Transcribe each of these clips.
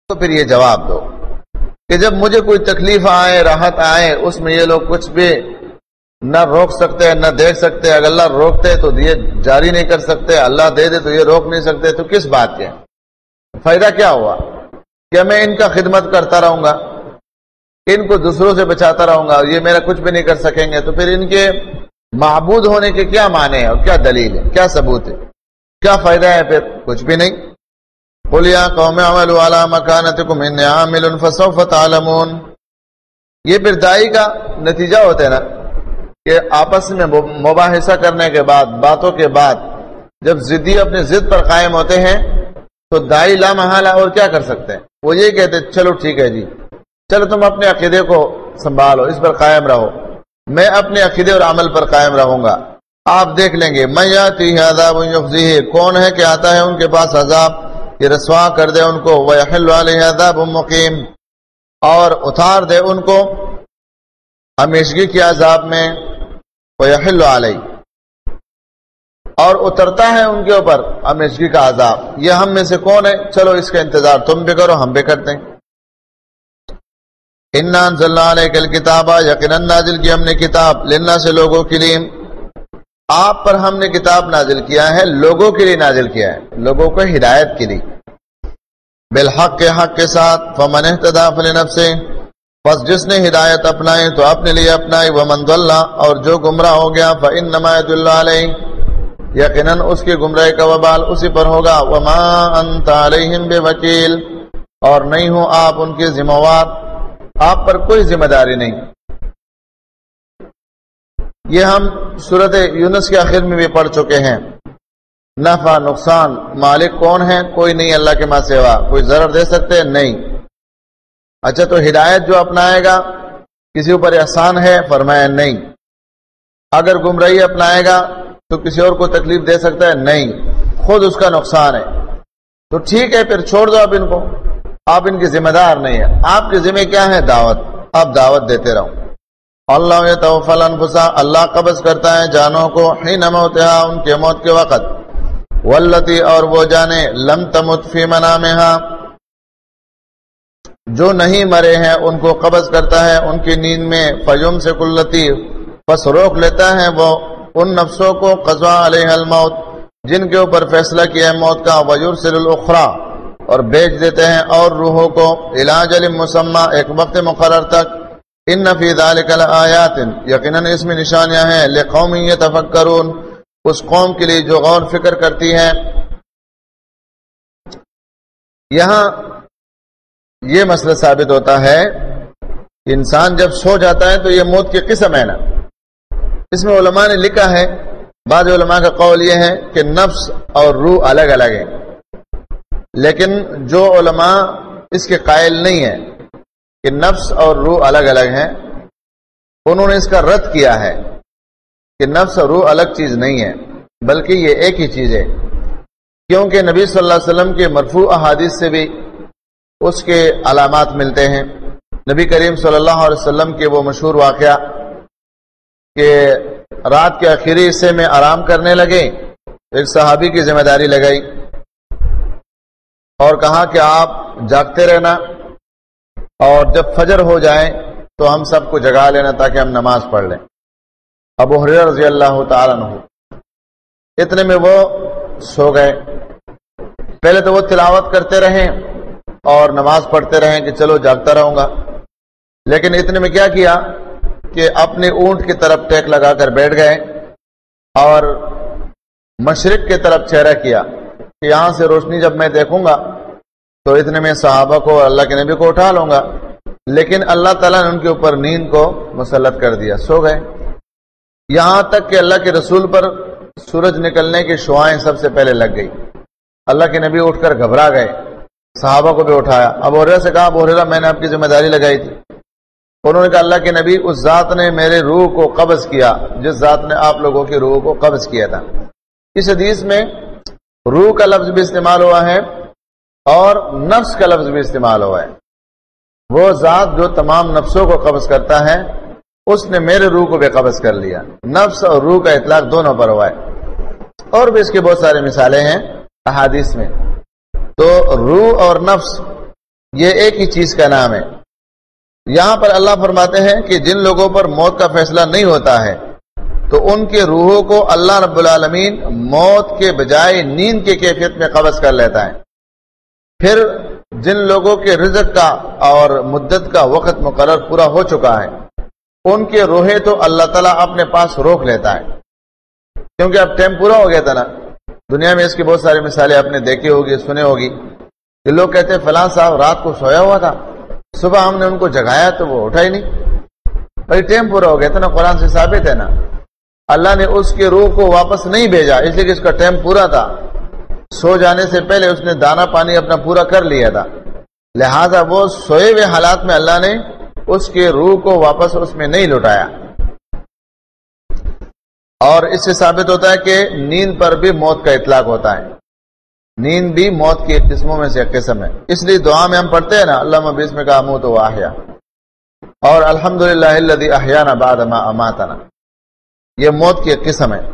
تو پھر یہ جواب دو کہ جب مجھے کوئی تکلیف آئے، راحت آئے، اس میں یہ لوگ کچھ بھی نہ روک سکتے نہ دیکھ سکتے. اگر اللہ روکتے تو یہ جاری نہیں کر سکتے، اللہ دے دے تو یہ روک نہیں سکتے، تو کس بات کے فائدہ کیا ہوا؟ کہ میں ان کا خدمت کرتا رہوں گا، ان کو دوسروں سے بچاتا رہوں گا، یہ میرا کچھ بھی نہیں کر سکیں گے، تو پھر ان کے معبود ہونے کے کیا معنی ہے اور کیا دلیل ہے، کیا ثبوت ہے، کیا فائدہ ہے؟ پھر کچھ بھی نہیں. قُلْ يَا قَوْمِ اعْمَلُوا عَلَىٰ مَكَانَتِكُمْ إِنِّي عَامِلٌ فَسَوْفَ تَعْلَمُونَ. یہ پھر داعی کا نتیجہ ہوتا ہے نا کہ آپس میں مباحثہ کرنے کے بعد، باتوں کے بعد جب ضدی اپنے ضد پر قائم ہوتے ہیں تو داعی لا محالہ اور کیا کر سکتے ہیں؟ وہ یہ کہتے چلو ٹھیک ہے جی، چلو تم اپنے عقیدے کو سنبھالو، اس پر قائم رہو، میں اپنے عقیدے اور عمل پر قائم رہوں گا. آپ دیکھ لیں گے مَن یَأْتِیہِ عَذَابٌ یُخْزِیہِ، کون ہے کہ آتا ہے ان کے پاس عذاب یہ رسوا کر دے ان کو، وَیَحِلُّ عَلَیہِ عَذَابٌ مُقِیمٌ، اور اتار دے ان کو ہمیشگی کے عذاب میں، وَیَحِلُّ عَلَیہِ، اور اترتا ہے ان کے اوپر ہمیشگی کا عذاب. یہ ہم میں سے کون ہے؟ چلو اس کا انتظار تم بھی کرو، ہم بھی کرتے ہیں. اِنَّا أَنزَلْنَا عَلَيْكَ الْكِتَابَ، یقیناً نازل کیا ہم نے کتاب، لِلنَّاسِ لوگوں کے لیے، آپ پر ہم نے کتاب نازل کیا ہے، لوگوں کے لیے نازل کیا ہے، لوگوں کو ہدایت کے لیے، بالحق کے حق کے ساتھ. فَمَنِ اهْتَدَىٰ فَلِنَفْسِهِ، پس جس نے ہدایت اپنائی تو اپنے لیے اپنائی، وَمَنْ ضَلَّ، اور جو گمراہ ہو گیا، فَإِنَّمَا يَضِلُّ عَلَيْهِ، یقیناً اس کی گمراہی کا وبال اسی پر ہوگا. وَمَا أَنْتَ عَلَيْهِمْ بِوَكِيلٍ، اور نہیں ہو آپ ان کے ذمہ وار، آپ پر کوئی ذمہ داری نہیں. یہ ہم سورۃ یونس کے آخر میں بھی پڑھ چکے ہیں. نفع نقصان مالک کون ہے؟ کوئی نہیں اللہ کے ماں سوا. کوئی ضرر دے سکتے؟ نہیں. اچھا تو ہدایت جو اپنائے گا کسی اوپر احسان ہے؟ فرمایا نہیں. اگر گمراہی اپنائے گا تو کسی اور کو تکلیف دے سکتا ہے؟ نہیں، خود اس کا نقصان ہے. تو ٹھیک ہے پھر چھوڑ دو آپ ان کو، آپ ان کے ذمہ دار نہیں ہیں. آپ کے ذمہ کیا ہے؟ دعوت. آپ دعوت دیتے رہو. اللہ یتوفی الانفس، اللہ قبض کرتا ہے جانوں کو، حین موتہا، ان کے موت کے وقت، واللتی، اور وہ جانے، لم تمت فی منامہا، جو نہیں مرے ہیں ان کو قبض کرتا ہے ان کی نیند میں. فیمسک اللاتی، پس روک لیتا ہے وہ ان نفسوں کو، قضا علیہ الموت، جن کے اوپر فیصلہ کیا ہے موت کا. ویرسل الاخری، اور بھیج دیتے ہیں اور روحوں کو، الی اجل مسمی، ایک وقت مقرر تک. ان فی ذلک لآیات، یقیناً اس میں نشانیاں ہیں، لقوم یتفکرون، اس قوم کے لیے جو غور فکر کرتی ہے. یہاں یہ مسئلہ ثابت ہوتا ہے کہ انسان جب سو جاتا ہے تو یہ موت کی قسم ہے نا. اس میں علماء نے لکھا ہے، بعض علماء کا قول یہ ہے کہ نفس اور روح الگ الگ ہیں، لیکن جو علماء اس کے قائل نہیں ہیں کہ نفس اور روح الگ الگ ہیں، انہوں نے اس کا رد کیا ہے کہ نفس اور روح الگ چیز نہیں ہے، بلکہ یہ ایک ہی چیز ہے. کیونکہ نبی صلی اللہ علیہ وسلم کے مرفوع احادیث سے بھی اس کے علامات ملتے ہیں. نبی کریم صلی اللہ علیہ وسلم کے وہ مشہور واقعہ کہ رات کے آخری حصے میں آرام کرنے لگے، ایک صحابی کی ذمہ داری لگائی اور کہا کہ آپ جاگتے رہنا، اور جب فجر ہو جائے تو ہم سب کو جگا لینا تاکہ ہم نماز پڑھ لیں. ابو ہریرہ رضی اللہ تعالیٰ عنہ اتنے میں وہ سو گئے. پہلے تو وہ تلاوت کرتے رہیں اور نماز پڑھتے رہیں کہ چلو جاگتا رہوں گا، لیکن اتنے میں کیا کیا کہ اپنے اونٹ کی طرف ٹیک لگا کر بیٹھ گئے اور مشرق کی طرف چہرہ کیا کہ یہاں سے روشنی جب میں دیکھوں گا تو اتنے میں صحابہ کو اور اللہ کے نبی کو اٹھا لوں گا. لیکن اللہ تعالیٰ نے ان کے اوپر نیند کو مسلط کر دیا، سو گئے. یہاں تک کہ اللہ کے رسول پر سورج نکلنے کی شعائیں سب سے پہلے لگ گئی. اللہ کے نبی اٹھ کر گھبرا گئے، صحابہ کو بھی اٹھایا. ابو ہریرہ سے کہا، ابو ہریرہ میں نے آپ کی ذمہ داری لگائی تھی. انہوں نے کہا اللہ کے نبی، اس ذات نے میرے روح کو قبض کیا جس ذات نے آپ لوگوں کی روح کو قبض کیا تھا. اس حدیث میں روح کا لفظ بھی استعمال ہوا ہے اور نفس کا لفظ بھی استعمال ہوا ہے. وہ ذات جو تمام نفسوں کو قبض کرتا ہے اس نے میرے روح کو بھی قبض کر لیا. نفس اور روح کا اطلاق دونوں پر ہوا ہے، اور بھی اس کی بہت ساری مثالیں ہیں احادیث میں. تو روح اور نفس یہ ایک ہی چیز کا نام ہے۔ یہاں پر اللہ فرماتے ہیں کہ جن لوگوں پر موت کا فیصلہ نہیں ہوتا ہے تو ان کے روحوں کو اللہ رب العالمین موت کے بجائے نیند کی کیفیت میں قبض کر لیتا ہے۔ پھر جن لوگوں کے رزق کا اور مدت کا وقت مقرر پورا ہو چکا ہے ان کے روحیں تو اللہ تعالیٰ اپنے پاس روک لیتا ہے، کیونکہ اب ٹائم پورا ہو گیا تھا نا۔ دنیا میں اس کی بہت ساری مثالیں آپ نے دیکھی ہوگی، سنے ہوگی کہ لوگ کہتے ہیں فلاں صاحب رات کو سویا ہوا تھا، صبح ہم نے ان کو جگایا تو وہ اٹھا ہی نہیں، بھائی ٹائم پورا ہو گیا تھا نا۔ قرآن سے ثابت ہے نا، اللہ نے اس کے روح کو واپس نہیں بھیجا اس لیے کہ اس کا ٹائم پورا تھا، سو جانے سے پہلے اس نے دانا پانی اپنا پورا کر لیا تھا، لہذا وہ سوئے ہوئے حالات میں اللہ نے اس کے روح کو واپس اس میں نہیں لوٹایا۔ اور اس سے ثابت ہوتا ہے کہ نیند پر بھی موت کا اطلاق ہوتا ہے، نیند بھی موت کی قسموں میں سے ایک قسم ہے۔ اس لیے دعا میں ہم پڑھتے ہیں نا اللہم بسمک اموت و احیا، اور الحمدللہ الذی احیانا بعد ما اماتنا، یہ موت کی ایک قسم ہے۔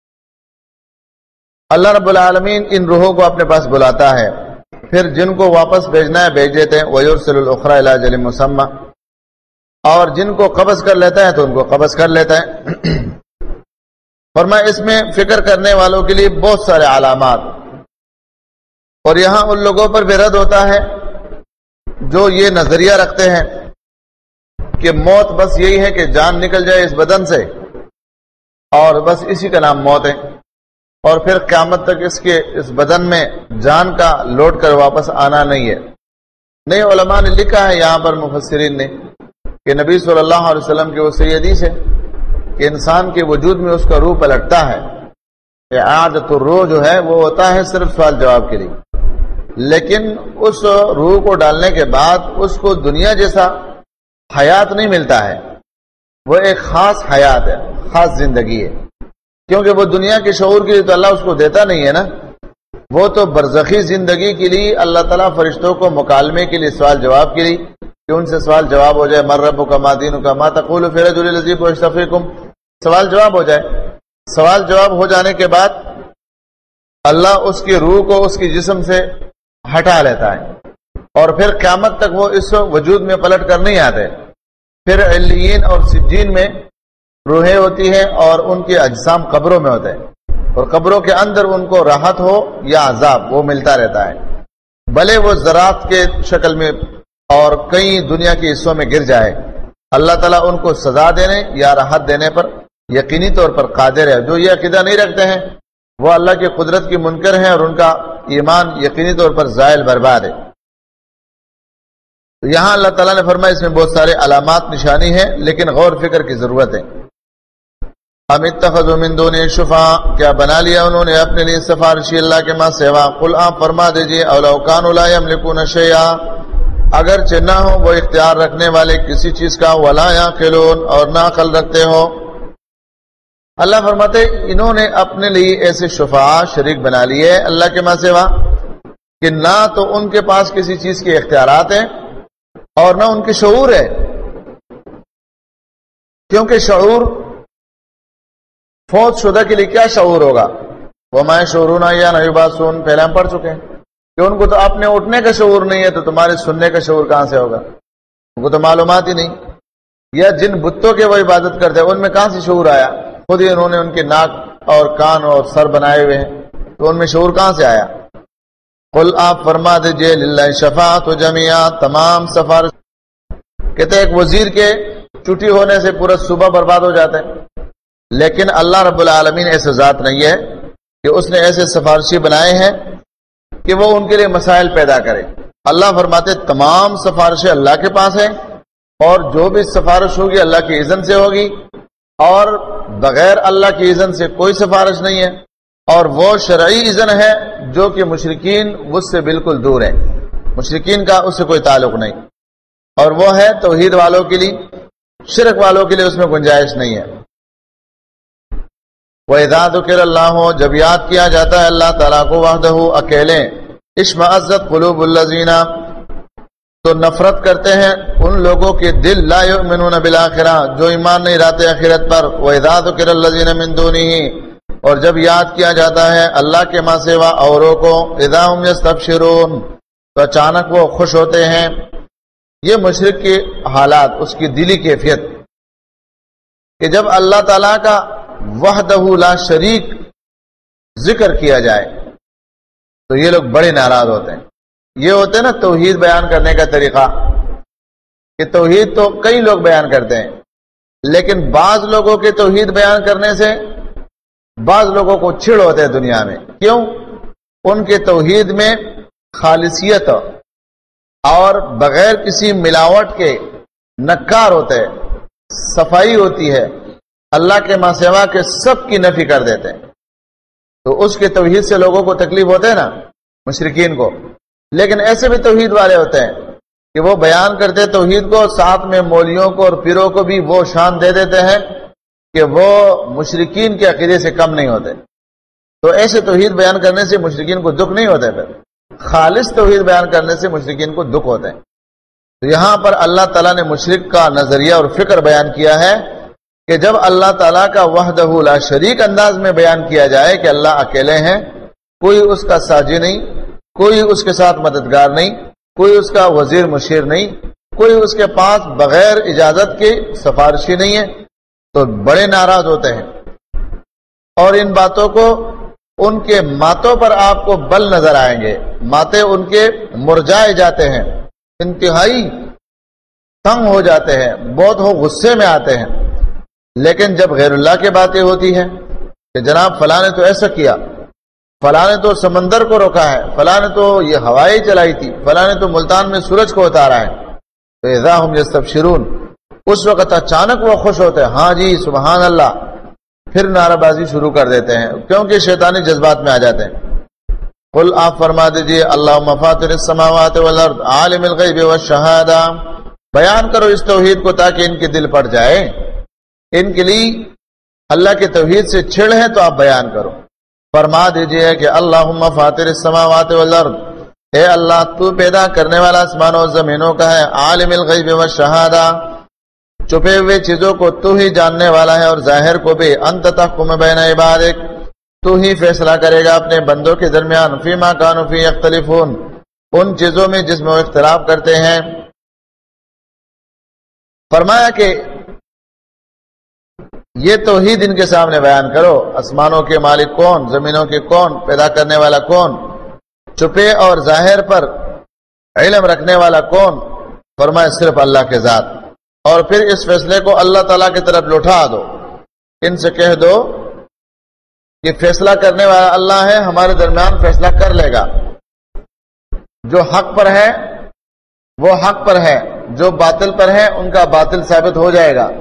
اللہ رب العالمین ان روحوں کو اپنے پاس بلاتا ہے، پھر جن کو واپس بھیجنا ہے بھیج دیتے ہیں، وَيُرْسِلُ الْأُخْرَى إِلَىٰ أَجَلٍ مُّسَمًّى، اور جن کو قبض کر لیتا ہے تو ان کو قبض کر لیتا ہے۔ فرمایا اس میں فکر کرنے والوں کے لیے بہت سارے علامات، اور یہاں ان لوگوں پر بھی رد ہوتا ہے جو یہ نظریہ رکھتے ہیں کہ موت بس یہی ہے کہ جان نکل جائے اس بدن سے اور بس اسی کا نام موت ہے، اور پھر قیامت تک اس بدن میں جان کا لوٹ کر واپس آنا نہیں ہے۔ نئے علماء نے لکھا ہے یہاں پر مفسرین نے کہ نبی صلی اللہ علیہ وسلم کی وہ صحیح حدیث ہے کہ انسان کے وجود میں اس کا روح پلٹتا ہے، اعادۃ الروح جو ہے وہ ہوتا ہے صرف سوال جواب کے لیے، لیکن اس روح کو ڈالنے کے بعد اس کو دنیا جیسا حیات نہیں ملتا ہے، وہ ایک خاص حیات ہے، خاص زندگی ہے، کیونکہ وہ دنیا کے شعور کے لیے تو اللہ اس کو دیتا نہیں ہے نا، وہ تو برزخی زندگی کے لیے اللہ تعالیٰ فرشتوں کو مکالمے کے لیے سوال جواب کے لیے کہ ان سے سوال جواب ہو جائے، من ربک ما دینک ما تقول فی الرجل الذی بعث فیکم، سوال جواب ہو جائے۔ سوال جواب ہو جانے کے بعد اللہ اس کی روح کو اس کی جسم سے ہٹا لیتا ہے، اور پھر قیامت تک وہ اس وجود میں پلٹ کر نہیں آتے۔ پھر علیین اور سجین میں روحیں ہوتی ہیں اور ان کے اجسام قبروں میں ہوتے ہیں، اور قبروں کے اندر ان کو راحت ہو یا عذاب وہ ملتا رہتا ہے، بھلے وہ ذرات کے شکل میں اور کئی دنیا کے حصوں میں گر جائے، اللہ تعالیٰ ان کو سزا دینے یا راحت دینے پر یقینی طور پر قادر ہے۔ جو یہ عقیدہ نہیں رکھتے ہیں وہ اللہ کی قدرت کی منکر ہیں اور ان کا ایمان یقینی طور پر زائل برباد ہے۔ یہاں اللہ تعالیٰ نے فرمایا اس میں بہت سارے علامات نشانی ہیں، لیکن غور فکر کی ضرورت ہے۔ ام اتخذوا من دونه شفعاء، کیا بنا لیا انہوں نے اپنے لیے سفارشی اللہ کے ماں سوا؟ قل آپ فرما دیجئے اولو کانوا لا یملکون شیئا، اگرچہ نہ ہو وہ اختیار رکھنے والے کسی چیز کا، ولا یعقلون، اور نہ عقل رکھتے ہو۔ اللہ فرماتے انہوں نے اپنے لیے ایسے شفعاء شریک بنا لیے اللہ کے ماں سوا کہ نہ تو ان کے پاس کسی چیز کے اختیارات ہیں اور نہ ان کے شعور ہے، کیونکہ شعور فوت شدہ کے لیے کیا شعور ہوگا؟ وَمَا يَشْعُرُونَ أَيَّانَ يُبْعَثُونَ، پہلے ہم پڑھ چکے ہیں کہ ان کو تو اپنے اٹھنے کا شعور نہیں ہے، تو تمہارے سننے کا شعور کہاں سے ہوگا؟ ان کو تو معلومات ہی نہیں۔ یا جن بتوں کے وہ عبادت کرتے ہیں ان میں کہاں سے شعور آیا؟ خود ہی انہوں نے ان کے ناک اور کان اور سر بنائے ہوئے ہیں، تو ان میں شعور کہاں سے آیا؟ قل آپ فرما دیجئے للہ شفاعت جمیعا، تمام سفارش، کہتے ایک وزیر کے چھٹی ہونے سے پورا صوبہ برباد ہو جاتا ہے، لیکن اللہ رب العالمین ایسے ذات نہیں ہے کہ اس نے ایسے سفارشی بنائے ہیں کہ وہ ان کے لیے مسائل پیدا کرے۔ اللہ فرماتے تمام سفارشیں اللہ کے پاس ہیں، اور جو بھی سفارش ہوگی اللہ کی اذن سے ہوگی، اور بغیر اللہ کی اذن سے کوئی سفارش نہیں ہے، اور وہ شرعی اذن ہے جو کہ مشرکین اس سے بالکل دور ہے، مشرکین کا اس سے کوئی تعلق نہیں، اور وہ ہے توحید والوں کے لیے، شرک والوں کے لیے اس میں گنجائش نہیں ہے۔ وَإِذَا ذُكِرَ اللَّهُ، جب یاد کیا جاتا ہے اللہ تعالیٰ کو وحدہ اکیلے، اشمئزت قلوب الذین، تو نفرت کرتے ہیں ان لوگوں کے دل، لا یؤمنون بالآخرہ، جو ایمان نہیں لاتے آخرت پر۔ وَإِذَا ذُكِرَ الَّذِينَ مِن دُونِهِ، اور جب یاد کیا جاتا ہے اللہ کے ماں سوا اوروں کو، اذا ہم یستبشرون، تو اچانک وہ خوش ہوتے ہیں. یہ مشرک کے حالات، اس کی دلی کیفیت کہ جب اللہ تعالیٰ کا وحدہ لا شریک ذکر کیا جائے تو یہ لوگ بڑے ناراض ہوتے ہیں. یہ ہوتے ہیں نا توحید بیان کرنے کا طریقہ، کہ توحید تو کئی لوگ بیان کرتے ہیں، لیکن بعض لوگوں کے توحید بیان کرنے سے بعض لوگوں کو چھڑ ہوتے ہیں دنیا میں. کیوں؟ ان کے توحید میں خالصیت اور بغیر کسی ملاوٹ کے نکار ہوتے ہیں، صفائی ہوتی ہے، اللہ کے ماں سوا کے سب کی نفی کر دیتے ہیں. تو اس کے توحید سے لوگوں کو تکلیف ہوتے ہیں نا، مشرکین کو. لیکن ایسے بھی توحید والے ہوتے ہیں کہ وہ بیان کرتے توحید کو، ساتھ میں مولیوں کو اور پیروں کو بھی وہ شان دے دیتے ہیں کہ وہ مشرکین کے عقیدے سے کم نہیں ہوتے. تو ایسے توحید بیان کرنے سے مشرکین کو دکھ نہیں ہوتا ہے، پھر خالص توحید بیان کرنے سے مشرکین کو دکھ ہوتے ہیں. تو یہاں پر اللہ تعالیٰ نے مشرک کا نظریہ اور فکر بیان کیا ہے کہ جب اللہ تعالیٰ کا وحدہ لا شریک انداز میں بیان کیا جائے کہ اللہ اکیلے ہیں، کوئی اس کا ساجی نہیں، کوئی اس کے ساتھ مددگار نہیں، کوئی اس کا وزیر مشیر نہیں، کوئی اس کے پاس بغیر اجازت کے سفارشی نہیں ہے، تو بڑے ناراض ہوتے ہیں. اور ان باتوں کو ان کے ماتوں پر آپ کو بل نظر آئیں گے. ماتے ان کے مرجائے جاتے ہیں، انتہائی تنگ ہو جاتے ہیں، بہت غصے میں آتے ہیں. لیکن جب غیر اللہ کی باتیں ہوتی ہیں کہ جناب فلاں نے تو ایسا کیا، فلاں نے تو سمندر کو روکا ہے، فلاں نے تو یہ ہوائیں چلائی تھی، فلاں نے تو ملتان میں سورج کو اتارا ہے، تو اذا ہم یستبشرون، اس وقت اچانک وہ خوش ہوتے ہیں، ہاں جی سبحان اللہ. پھر نعرہ بازی شروع کر دیتے ہیں کیونکہ شیطانی جذبات میں آ جاتے ہیں. قل آپ فرما دیجئے اللہم فاطر السماوات والارض عالم الغیب والشہادہ، بیان کرو اس توحید کو تاکہ ان کے دل پڑ جائے. ان کے لیے اللہ کے توحید سے چھڑ ہے تو آپ بیان کرو. فرما دیجئے کہ اللہم فاطر السماوات والارض، اے اللہ تو پیدا کرنے والا آسمان و زمینوں کا ہے، عالم الغیب والشہادہ، چھپے ہوئے چیزوں کو تو ہی جاننے والا ہے اور ظاہر کو بھی. انت تحکم بین عبادک، تو ہی فیصلہ کرے گا اپنے بندوں کے درمیان، فیما کانوا فی یختلفون، ان چیزوں میں جس میں وہ اختلاف کرتے ہیں. فرمایا کہ یہ توحید ان کے سامنے بیان کرو. آسمانوں کے مالک کون، زمینوں کے کون، پیدا کرنے والا کون، چھپے اور ظاہر پر علم رکھنے والا کون؟ فرمایا صرف اللہ کے ذات. اور پھر اس فیصلے کو اللہ تعالیٰ کی طرف لوٹا دو. ان سے کہہ دو کہ فیصلہ کرنے والا اللہ ہے، ہمارے درمیان فیصلہ کر لے گا. جو حق پر ہے وہ حق پر ہے، جو باطل پر ہے ان کا باطل ثابت ہو جائے گا.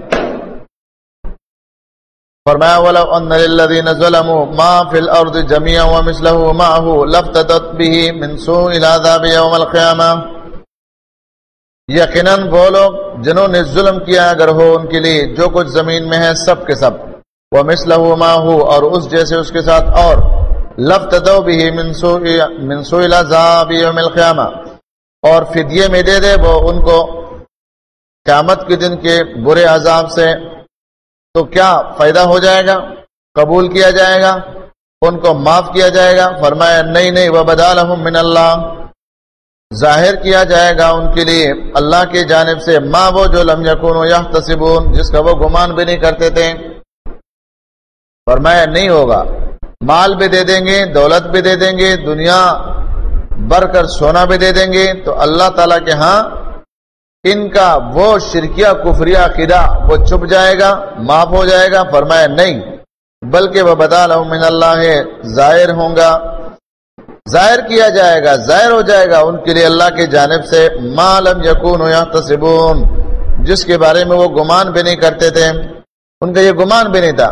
فرمایا وَلَوْ أَنَّ لِلَّذِينَ ظَلَمُوا مَا فِي الْأَرْضِ جَمِيعًا وَمِثْلَهُ مَعَهُ لَافْتَدَتْ بِهِ مِنْ سُوءِ الْعَذَابِ يَوْمَ الْقِيَامَةِ. یقیناً وہ لوگ جنہوں نے ظلم کیا اگر ہو ان کے لیے جو کچھ زمین میں ہے سب کے سب، وَمِثْلَهُ مَعَهُ، اور اس جیسے اس کے ساتھ، اور لَافْتَدَوْا بِهِ مِنْ سُوءِ الْعَذَابِ يَوْمَ الْقِيَامَةِ، اور فدیے میں دے دے وہ ان کو قیامت کے دن کے برے عذاب سے. تو کیا فائدہ ہو جائے گا؟ قبول کیا جائے گا؟ ان کو معاف کیا جائے گا؟ فرمایا نہیں، وَبَدَا لَهُم مِّنَ اللَّهِ، ظاہر کیا جائے گا ان کے لیے اللہ کی جانب سے ما وہ جو لم یکونوا یحتسبون، جس کا وہ گمان بھی نہیں کرتے تھے. فرمایا نہیں ہوگا. مال بھی دے دیں گے، دولت بھی دے دیں گے، دنیا بھر کر سونا بھی دے دیں گے، تو اللہ تعالیٰ کے ہاں ان کا وہ شرکیہ کفریہ عقیدہ وہ چھپ جائے گا، معاف ہو جائے گا. فرمایا نہیں، بلکہ وَبَدَا لَهُم مِّنَ اللَّهِ، ظاہر ہوں گا، ظاہر کیا جائے گا، ظاہر ہو جائے گا ان کے لیے اللہ کی جانب سے ما لم یکونوا یحتسبون، جس کے بارے میں وہ گمان بھی نہیں کرتے تھے. ان کا یہ گمان بھی نہیں تھا،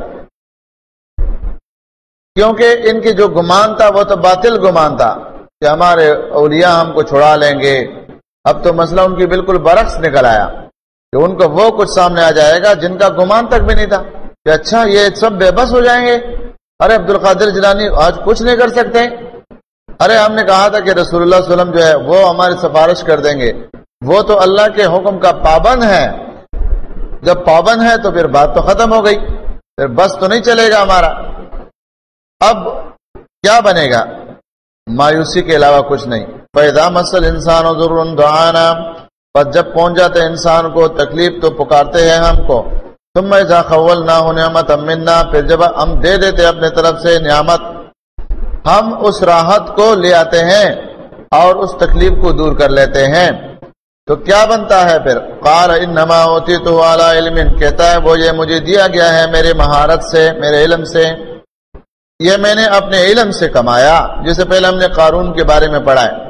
کیونکہ ان کی جو گمان تھا وہ تو باطل گمان تھا کہ ہمارے اولیاء ہم کو چھڑا لیں گے. اب تو مسئلہ ان کی بالکل برعکس نکل آیا کہ ان کو وہ کچھ سامنے آ جائے گا جن کا گمان تک بھی نہیں تھا کہ اچھا یہ سب بے بس ہو جائیں گے. ارے عبد القادر جیلانی آج کچھ نہیں کر سکتے. ارے ہم نے کہا تھا کہ رسول اللہ صلی اللہ علیہ وسلم جو ہے وہ ہماری سفارش کر دیں گے، وہ تو اللہ کے حکم کا پابند ہے. جب پابند ہے تو پھر بات تو ختم ہو گئی، پھر بس تو نہیں چلے گا ہمارا. اب کیا بنے گا؟ مایوسی کے علاوہ کچھ نہیں. فَإِذَا مَسَّ الْإِنسَانُ ضُرٌّ دَعَانَا، پس جب پہنچ جاتے انسان کو تکلیف تو پکارتے ہیں ہم کو. ثُمَّ إِذَا خَوَّلْنَاهُ نِعْمَةً مِنَّا، پھر جب ہم دے دیتے اپنے طرف سے نعمت، ہم اس راحت کو لے آتے ہیں اور اس تکلیف کو دور کر لیتے ہیں. تو کیا بنتا ہے پھر؟ قال انما اوتیتہ علی علم، کہتا ہے وہ یہ مجھے دیا گیا ہے میرے مہارت سے، میرے علم سے، یہ میں نے اپنے علم سے کمایا. جسے پہلے ہم نے قارون کے بارے میں پڑھا ہے،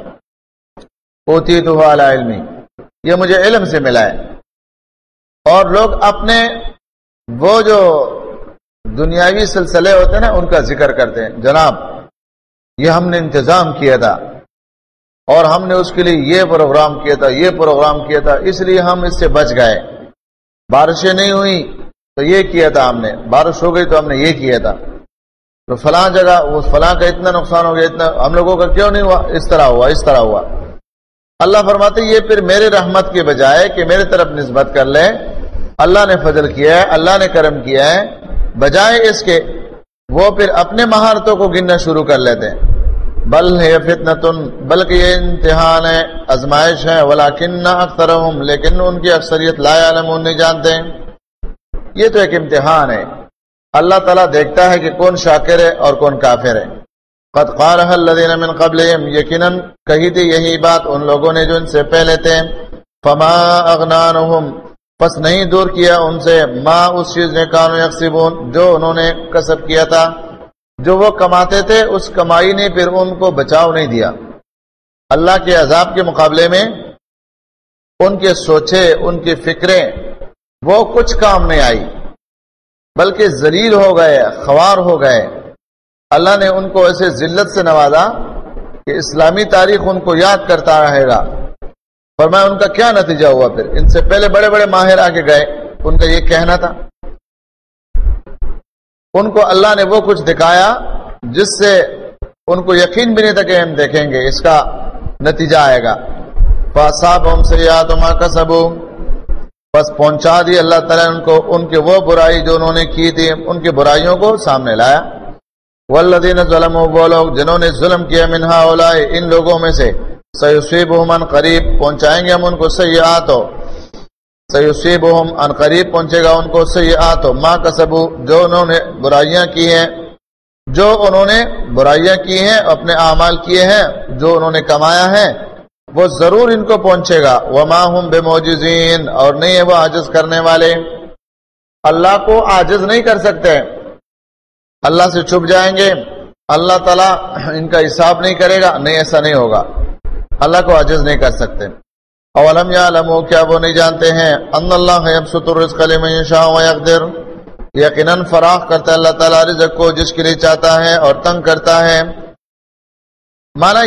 اوتیتہ علی علم، یہ مجھے علم سے ملا ہے. اور لوگ اپنے وہ جو دنیاوی سلسلے ہوتے ہیں نا ان کا ذکر کرتے ہیں، جناب یہ ہم نے انتظام کیا تھا اور ہم نے اس کے لیے یہ پروگرام کیا تھا، یہ پروگرام کیا تھا، اس لیے ہم اس سے بچ گئے. بارشیں نہیں ہوئی تو یہ کیا تھا ہم نے، بارش ہو گئی تو ہم نے یہ کیا تھا، تو فلاں جگہ وہ فلاں کا اتنا نقصان ہو گیا، اتنا ہم لوگوں کا کیوں نہیں ہوا، اس طرح ہوا، اس طرح ہوا. اللہ فرماتے یہ پھر میرے رحمت کے بجائے کہ میرے طرف نسبت کر لیں، اللہ نے فضل کیا ہے، اللہ نے کرم کیا ہے، بجائے اس کے وہ پھر اپنے مہارتوں کو گننا شروع کر لیتے ہیں. بل ہے فتنۃ، بلکہ یہ امتحان ہے، آزمائش ہے. ولکن اکثرهم، لیکن ان کی اکثریت لا یعلمون، نہیں جانتے ہیں. یہ تو ایک امتحان ہے، اللہ تعالیٰ دیکھتا ہے کہ کون شاکر ہے اور کون کافر ہے. قد قالها الذين من قبلهم، یقیناً کہی تھی یہی بات ان لوگوں نے جو ان سے پہلے تھے. فما اغنى عنهم، پس نہیں دور کیا ان سے، ما اس چیز نے کانوا یکسبون، جو انہوں نے کسب کیا تھا، جو وہ کماتے تھے اس کمائی نے پھر ان کو بچاؤ نہیں دیا. اللہ کے عذاب کے مقابلے میں ان کے سوچے، ان کی فکریں وہ کچھ کام نہیں آئی، بلکہ ذلیل ہو گئے، خوار ہو گئے. اللہ نے ان کو ایسے ذلت سے نوازا کہ اسلامی تاریخ ان کو یاد کرتا رہے گا. فرمایا ان کا کیا نتیجہ ہوا پھر؟ ان سے پہلے بڑے بڑے ماہر آگے گئے، ان کا یہ کہنا تھا، ان کو اللہ نے وہ کچھ دکھایا جس سے ان کو یقین بھی نہیں تھا کہ ہم دیکھیں گے اس کا نتیجہ آئے گا. فَأَصَابَهُمْ سَيِّئَاتُ مَا كَسَبُوا، بس پہنچا دی اللہ تعالیٰ ان کو ان کے وہ برائی جو انہوں نے کی تھی، ان کی برائیوں کو سامنے لایا. وَالَّذِينَ ظَلَمُوا، وہ لوگ جنہوں نے ظلم کیا، مِنْ هَؤُلَاءِ، ان لوگوں میں سے، سَيُصِيبُهُمْ عَنْ قَرِيبٍ، پہنچائیں گے ہم ان کو سیئات، سیصیبہم ان قریب پہنچے گا ان کو سیئات ما کسبوا، جو انہوں نے برائیاں کی ہیں، جو انہوں نے برائیاں کی ہیں، اپنے اعمال کیے ہیں، جو انہوں نے کمایا ہے وہ ضرور ان کو پہنچے گا. وما ہم بمعجزین، اور نہیں ہے وہ عاجز کرنے والے. اللہ کو عاجز نہیں کر سکتے، اللہ سے چھپ جائیں گے، اللہ تعالیٰ ان کا حساب نہیں کرے گا، نہیں، ایسا نہیں ہوگا. اللہ کو عاجز نہیں کر سکتے. اولم یعلموا، کیا وہ نہیں جانتے ہیں، ان اللہ یبسط الرزق لمن یشاء ویقدر، یقیناً فراخ کرتا ہے اللہ تعالیٰ رزق کو جس کے لیے چاہتا ہے اور تنگ کرتا ہے. مانا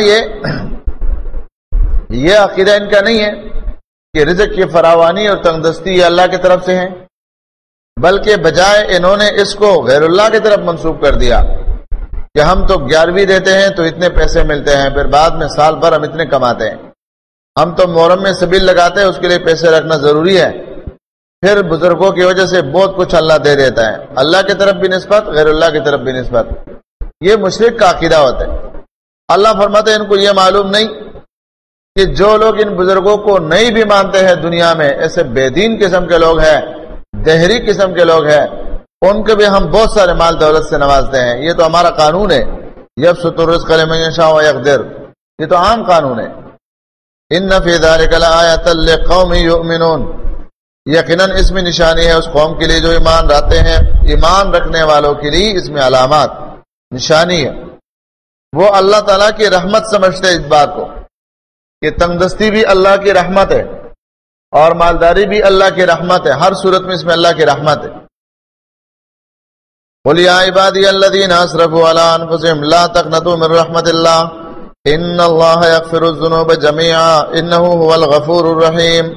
یہ عقیدہ ان کا نہیں ہے کہ رزق کی فراوانی اور تنگ دستی یہ اللہ کی طرف سے ہے، بلکہ بجائے انہوں نے اس کو غیر اللہ کی طرف منسوب کر دیا کہ ہم تو 11ویں دیتے ہیں تو اتنے پیسے ملتے ہیں، پھر بعد میں سال بھر ہم اتنے کماتے ہیں. ہم تو محرم میں سبیل لگاتے ہیں، اس کے لیے پیسے رکھنا ضروری ہے، پھر بزرگوں کی وجہ سے بہت کچھ اللہ دے دیتا ہے. اللہ کی طرف بھی نسبت، غیر اللہ کی طرف بھی نسبت، یہ مشرک کا عقیدہ ہوتا ہے. اللہ فرماتے ہیں ان کو یہ معلوم نہیں کہ جو لوگ ان بزرگوں کو نہیں بھی مانتے ہیں دنیا میں، ایسے بے دین قسم کے لوگ ہیں، دہری قسم کے لوگ ہیں، ان کے بھی ہم بہت سارے مال دولت سے نوازتے ہیں. یہ تو ہمارا قانون ہے، یبسط الرزق لمن یشاء ویقدر، یہ تو عام قانون ہے. ان فی ذلک لآیۃ لقوم یؤمنون، یقیناً اس میں نشانی ہے اس قوم کے لیے جو ایمان رکھتے ہیں، ایمان رکھنے والوں کے لیے اس میں علامات، نشانی ہے. وہ اللہ تعالیٰ کی رحمت سمجھتے اس بات کو کہ تنگ دستی بھی اللہ کی رحمت ہے اور مالداری بھی اللہ کی رحمت ہے، ہر صورت میں اس میں اللہ کی رحمت ہے. قل یا عبادی الذین اسرفوا علی انفسهم لا تقنطوا من رحمت اللہ ان اللہ یغفر الذنوب جميعا انہ هو الغفور الرحیم.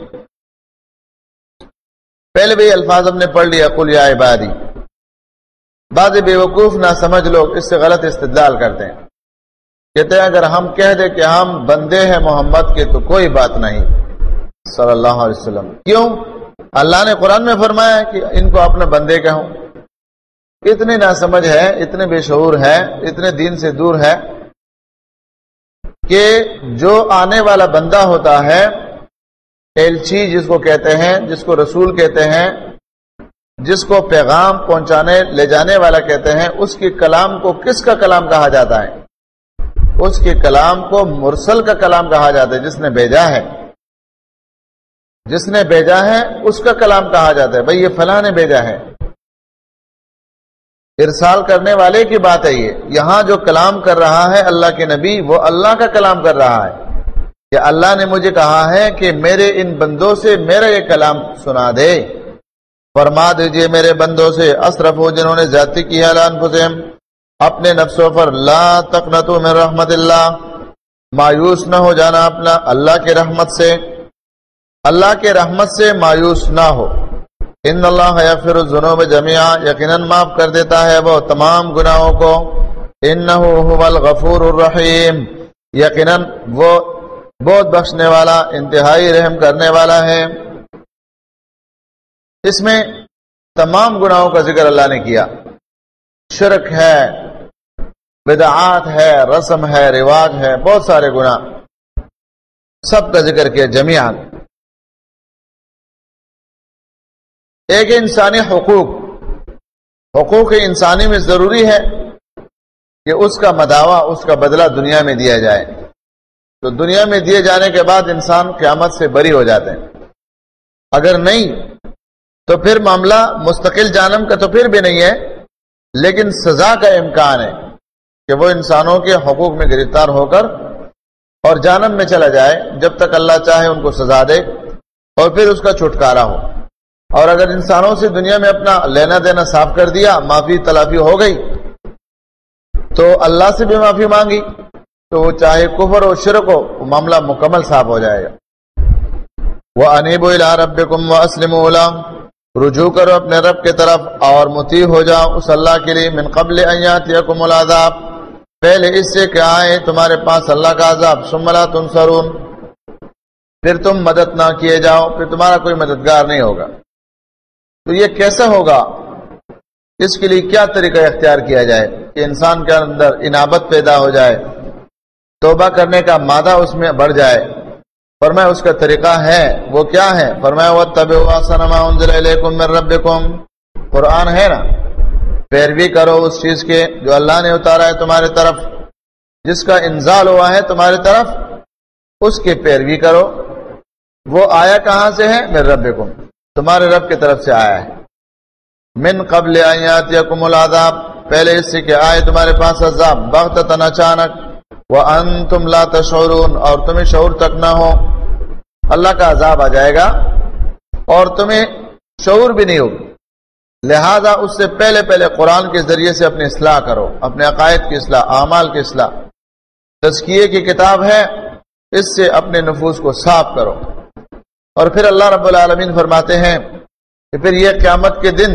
پہلے بھی الفاظ ہم نے پڑھ لیا، قل یا عبادی. بعض بے وقوف نہ سمجھ لوگ اس سے غلط استدلال کرتے ہیں، کہتے ہیں اگر ہم کہہ دیں کہ ہم بندے ہیں محمد کے تو کوئی بات نہیں صلی اللہ علیہ وسلم. کیوں؟ اللہ نے قرآن میں فرمایا کہ ان کو اپنے بندے کہوں. اتنے نہ سمجھ ہے، اتنے بے شعور ہے، اتنے دین سے دور ہے کہ جو آنے والا بندہ ہوتا ہے، ایلچی جس کو کہتے ہیں، جس کو رسول کہتے ہیں، جس کو پیغام پہنچانے لے جانے والا کہتے ہیں، اس کے کلام کو کس کا کلام کہا جاتا ہے؟ اس کے کلام کو مرسل کا کلام کہا جاتا ہے، جس نے بھیجا ہے، جس نے بھیجا ہے اس کا کلام کہا جاتا ہے. بھئی یہ فلاں نے بھیجا ہے، ارسال کرنے والے کی بات ہے. یہ یہاں جو کلام کر رہا ہے اللہ کے نبی، وہ اللہ کا کلام کر رہا ہے کہ اللہ نے مجھے کہا ہے کہ میرے ان بندوں سے میرا یہ کلام سنا دے. فرما دیجئے میرے بندوں سے، اسرفوا جنہوں نے زیادتی کی ہے، علی انفسہم اپنے نفسوں پر، لا تقنطوا من رحمت اللہ مایوس نہ ہو جانا اپنا اللہ کے رحمت سے، اللہ کے رحمت سے مایوس نہ ہو. ان اللہ یغفر الذنوب جميعا یقیناً معاف کر دیتا ہے وہ تمام گناہوں کو. انہ هو الغفور الرحیم یقیناً وہ بہت بخشنے والا انتہائی رحم کرنے والا ہے. اس میں تمام گناہوں کا ذکر اللہ نے کیا. شرک ہے، بدعات ہے، رسم ہے، رواج ہے، بہت سارے گناہ، سب کا ذکر کیا جمیعاً. ایک انسانی حقوق انسانی میں ضروری ہے کہ اس کا مداوع، اس کا بدلہ دنیا میں دیا جائے. تو دنیا میں دیے جانے کے بعد انسان قیامت سے بری ہو جاتے ہیں. اگر نہیں تو پھر معاملہ مستقل جہنم کا تو پھر بھی نہیں ہے، لیکن سزا کا امکان ہے کہ وہ انسانوں کے حقوق میں گرفتار ہو کر اور جہنم میں چلا جائے جب تک اللہ چاہے ان کو سزا دے اور پھر اس کا چھٹکارا ہو. اور اگر انسانوں سے دنیا میں اپنا لینا دینا صاف کر دیا، معافی تلافی ہو گئی، تو اللہ سے بھی معافی مانگی، تو وہ چاہے کفر و شرک ہو، وہ معاملہ مکمل صاف ہو جائے گا. وَأَنِيبُوا إِلَىٰ رَبِّكُمْ وَأَسْلِمُوا لَهُ رجوع کرو اپنے رب کے طرف اور مطیع ہو جاؤ اس اللہ کے لیے. من قبل ان یاتیکم العذاب پہلے اس سے کہ آئے تمہارے پاس اللہ کا عذاب. ثم لا تنصرون پھر تم مدد نہ کیے جاؤ، پھر تمہارا کوئی مددگار نہیں ہوگا. تو یہ کیسا ہوگا؟ اس کے لیے کیا طریقہ اختیار کیا جائے کہ انسان کے اندر انابت پیدا ہو جائے، توبہ کرنے کا مادہ اس میں بڑھ جائے. فرمایا اس کا طریقہ ہے، وہ کیا ہے؟ فرمایا وَاتَّبِعُوا أَحْسَنَ مَا أُنزِلَ إِلَيْكُم مِّن رَّبِّكُمْ قرآن ہے نا، پیروی کرو اس چیز کے جو اللہ نے اتارا ہے تمہارے طرف، جس کا انزال ہوا ہے تمہارے طرف، اس کی پیروی کرو. وہ آیا کہاں سے ہے؟ من ربکم، تمہارے رب کی طرف سے آیا ہے. من قبل ان یاتیکم العذاب پہلے اس سے کہ آئے تمہارے پاس عذاب، بغتۃ اچانک، وانتم لا تشعرون اور تمہیں شعور تک نہ ہو. اللہ کا عذاب آ جائے گا اور تمہیں شعور بھی نہیں ہوگی. لہذا اس سے پہلے قرآن کے ذریعے سے اپنی اصلاح کرو، اپنے عقائد کی اصلاح، اعمال کی اصلاح. تزکیے کی کتاب ہے، اس سے اپنے نفوس کو صاف کرو. اور پھر اللہ رب العالمین فرماتے ہیں کہ پھر یہ قیامت کے دن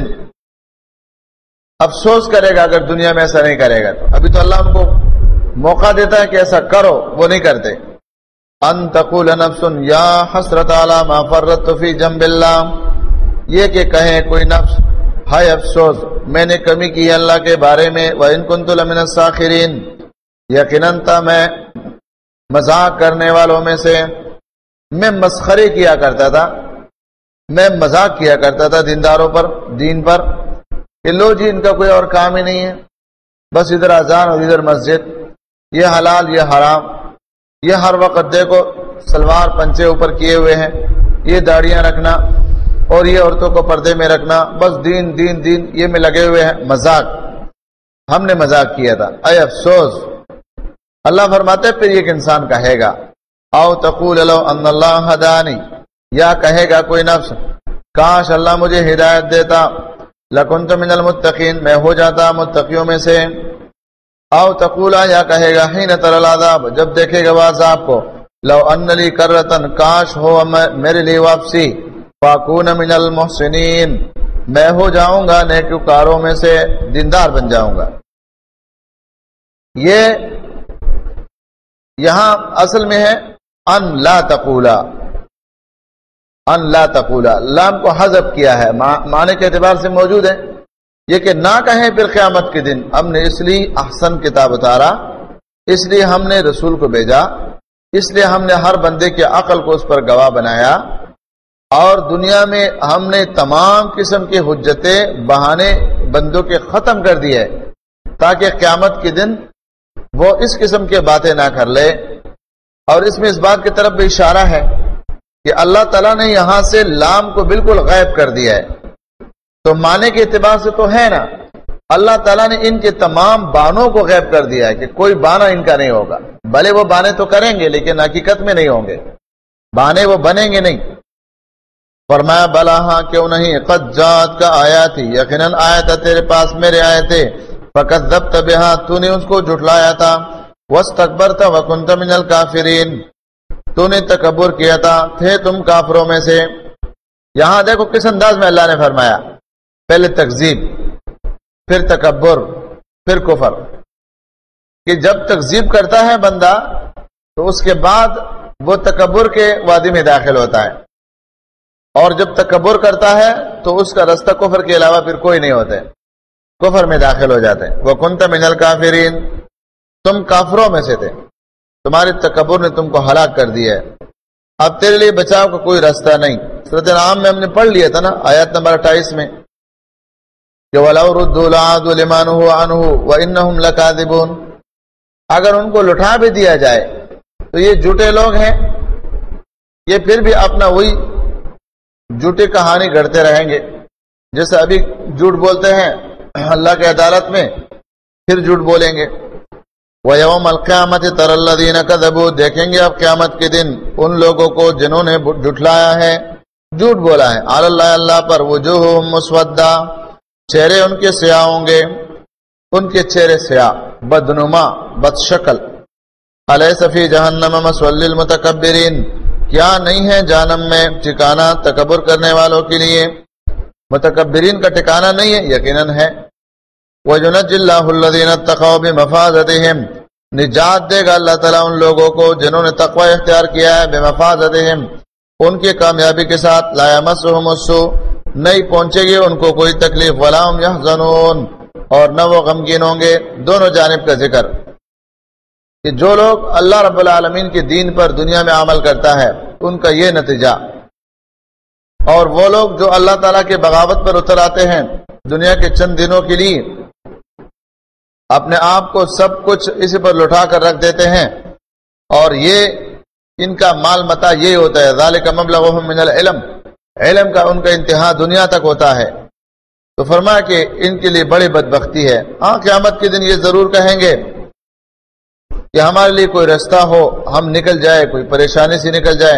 افسوس کرے گا اگر دنیا میں ایسا نہیں کرے گا. تو ابھی تو اللہ ان کو موقع دیتا ہے کہ ایسا کرو، وہ نہیں کرتے. ان تقول نفس یا حسرت علی ما فرطت فی جنب اللہ یہ کہ کہیں کوئی نفس ہائے افسوس میں نے کمی کی ہے اللہ کے بارے میں. وَإِن كُنتُ لَمِنَ السَّاخِرِينَ یقیناً تھا میں مذاق کرنے والوں میں سے. میں مسخرے کیا کرتا تھا، میں مذاق کیا کرتا تھا دینداروں پر، دین پر، کہ لو جی ان کا کوئی اور کام ہی نہیں ہے، بس ادھر اذان اور ادھر مسجد، یہ حلال یہ حرام، یہ ہر وقت دیکھو سلوار پنچے اوپر کیے ہوئے ہیں، یہ داڑیاں رکھنا اور یہ عورتوں کو پردے میں رکھنا، بس دین دین دین یہ میں لگے ہوئے ہیں. مذاق، ہم نے مذاق کیا تھا. اے افسوس. اللہ فرماتے پھر ایک انسان کہے گا او تقول لو ان اللہ ہدانی یا کہے گا کوئی نفس کاش اللہ مجھے ہدایت دیتا، لکنت من المتقین میں ہو جاتا متقیوں میں سے. او تقولا یا کہے گا حین تر العذاب جب دیکھے گا وہ عذاب کو، لو ان لی کرتن کاش ہو میرے لیے واپسی، فاکون من المحسنین میں ہو جاؤں گا نیکوکاروں میں سے، دیندار بن جاؤں گا. یہ یہاں اصل میں ہے ان لا تقولا، ان لا تقولا، لام کو حذف کیا ہے، معنی کے اعتبار سے موجود ہے یہ کہ نہ کہیں پھر قیامت کے دن ہم نے اس لیے احسن کتاب اتارا، اس لیے ہم نے رسول کو بھیجا اس لیے ہم نے ہر بندے کے عقل کو اس پر گواہ بنایا، اور دنیا میں ہم نے تمام قسم کے حجتیں بہانے بندوں کے ختم کر دیے تاکہ قیامت کے دن وہ اس قسم کے باتیں نہ کر لے۔ اور اس میں اس بات کی طرف بھی اشارہ ہے کہ اللہ تعالیٰ نے یہاں سے لام کو بالکل غائب کر دیا ہے، تو معنی کے اعتبار سے تو ہے نا، اللہ تعالیٰ نے ان کے تمام بانوں کو غائب کر دیا ہے کہ کوئی بانا ان کا نہیں ہوگا، بھلے وہ بانے تو کریں گے لیکن حقیقت میں نہیں ہوں گے، بانے وہ بنیں گے نہیں۔ فرمایا بلا ہاں کیوں نہیں، قد جات کا آیا تھی، یقیناً آیا تھا تیرے پاس میرے آئے تھے، فکذبت بہا تو نے اس کو جھٹلایا تھا، واستکبرت وکنت من الکافرین تو نے تکبر کیا تھا، تھے تم کافروں میں سے۔ یہاں دیکھو کس انداز میں اللہ نے فرمایا، پہلے تکذیب، پھر تکبر، پھر کفر، کہ جب تکذیب کرتا ہے بندہ تو اس کے بعد وہ تکبر کے وادی میں داخل ہوتا ہے، اور جب تکبر کرتا ہے تو اس کا رستہ کفر کے علاوہ پھر کوئی نہیں ہوتا ہے، کفر میں داخل ہو جاتے ہیں۔ وَكُنْتَ مِنَ الْكَافِرِينَ تم کافروں میں سے تھے، تمہارے تکبر نے تم کو ہلاک کر دیا ہے، اب تیرے لیے بچاؤ کا کوئی راستہ نہیں۔ سورۃ انعام میں ہم نے پڑھ لیا تھا نا، آیت نمبر 28 میں کہ وَلَوْ رُدُّوا لَعَادُوا لِمَا نُهُوا عَنْهُ وَإِنَّهُمْ لَكَاذِبُونَ، اگر ان کو لٹا بھی دیا جائے تو یہ جھوٹے لوگ ہیں، یہ پھر بھی اپنا وہی جھوٹی کہانی گڑھتے رہیں گے، جیسے ابھی جھوٹ بولتے ہیں اللہ کی عدالت میں، پھر جھوٹ بولیں گے۔ وَيَوْمَ الْقِيَامَةِ تَرَى الَّذِينَ كَذَبُوا دیکھیں گے اب قیامت کے دن ان لوگوں کو جنہوں نے جھٹلایا ہے، جھوٹ بولا ہے، عَلَى اللَّهِ اللہ پر، وُجُوهُهُمْ مُسْوَدَّةٌ چہرے ان کے سیاہ ہوں گے، ان کے چہرے سیاہ، بدنما، بد شکل۔ أَلَيْسَ فِي جَهَنَّمَ مَثْوًى لِّلْمُتَكَبِّرِينَ کیا نہیں ہے جہنم میں ٹھکانہ تکبر کرنے والوں کے لیے، متکبرین کا ٹھکانہ نہیں ہے، یقیناً ہے۔ وَيُنَجِّي اللَّهُ الَّذِينَ اتَّقَوْا بِمَفَازَتِهِمْ نجات دے گا اللہ تعالیٰ ان لوگوں کو جنہوں نے تقوی اختیار کیا ہے، بمفازتہم ان کی کامیابی کے ساتھ، لا یمسہم السوء نہیں پہنچے گی ان کو کوئی تکلیف، ولا هم یحزنون اور نہ وہ غمگین ہوں گے۔ دونوں جانب کا ذکر کہ جو لوگ اللہ رب العالمین کے دین پر دنیا میں عمل کرتا ہے ان کا یہ نتیجہ، اور وہ لوگ جو اللہ تعالیٰ کے بغاوت پر اتر آتے ہیں دنیا کے چند دنوں کے لیے، اپنے آپ کو سب کچھ اسی پر لٹا کر رکھ دیتے ہیں، اور یہ ان کا مال متاع یہی ہوتا ہے، ذالک مبلغہم من العلم، علم کا ان کا انتہا دنیا تک ہوتا ہے۔ تو فرمایا کہ ان کے لیے بڑی بدبختی ہے۔ ہاں قیامت کے دن یہ ضرور کہیں گے کہ ہمارے لیے کوئی راستہ ہو، ہم نکل جائے، کوئی پریشانی سے نکل جائے،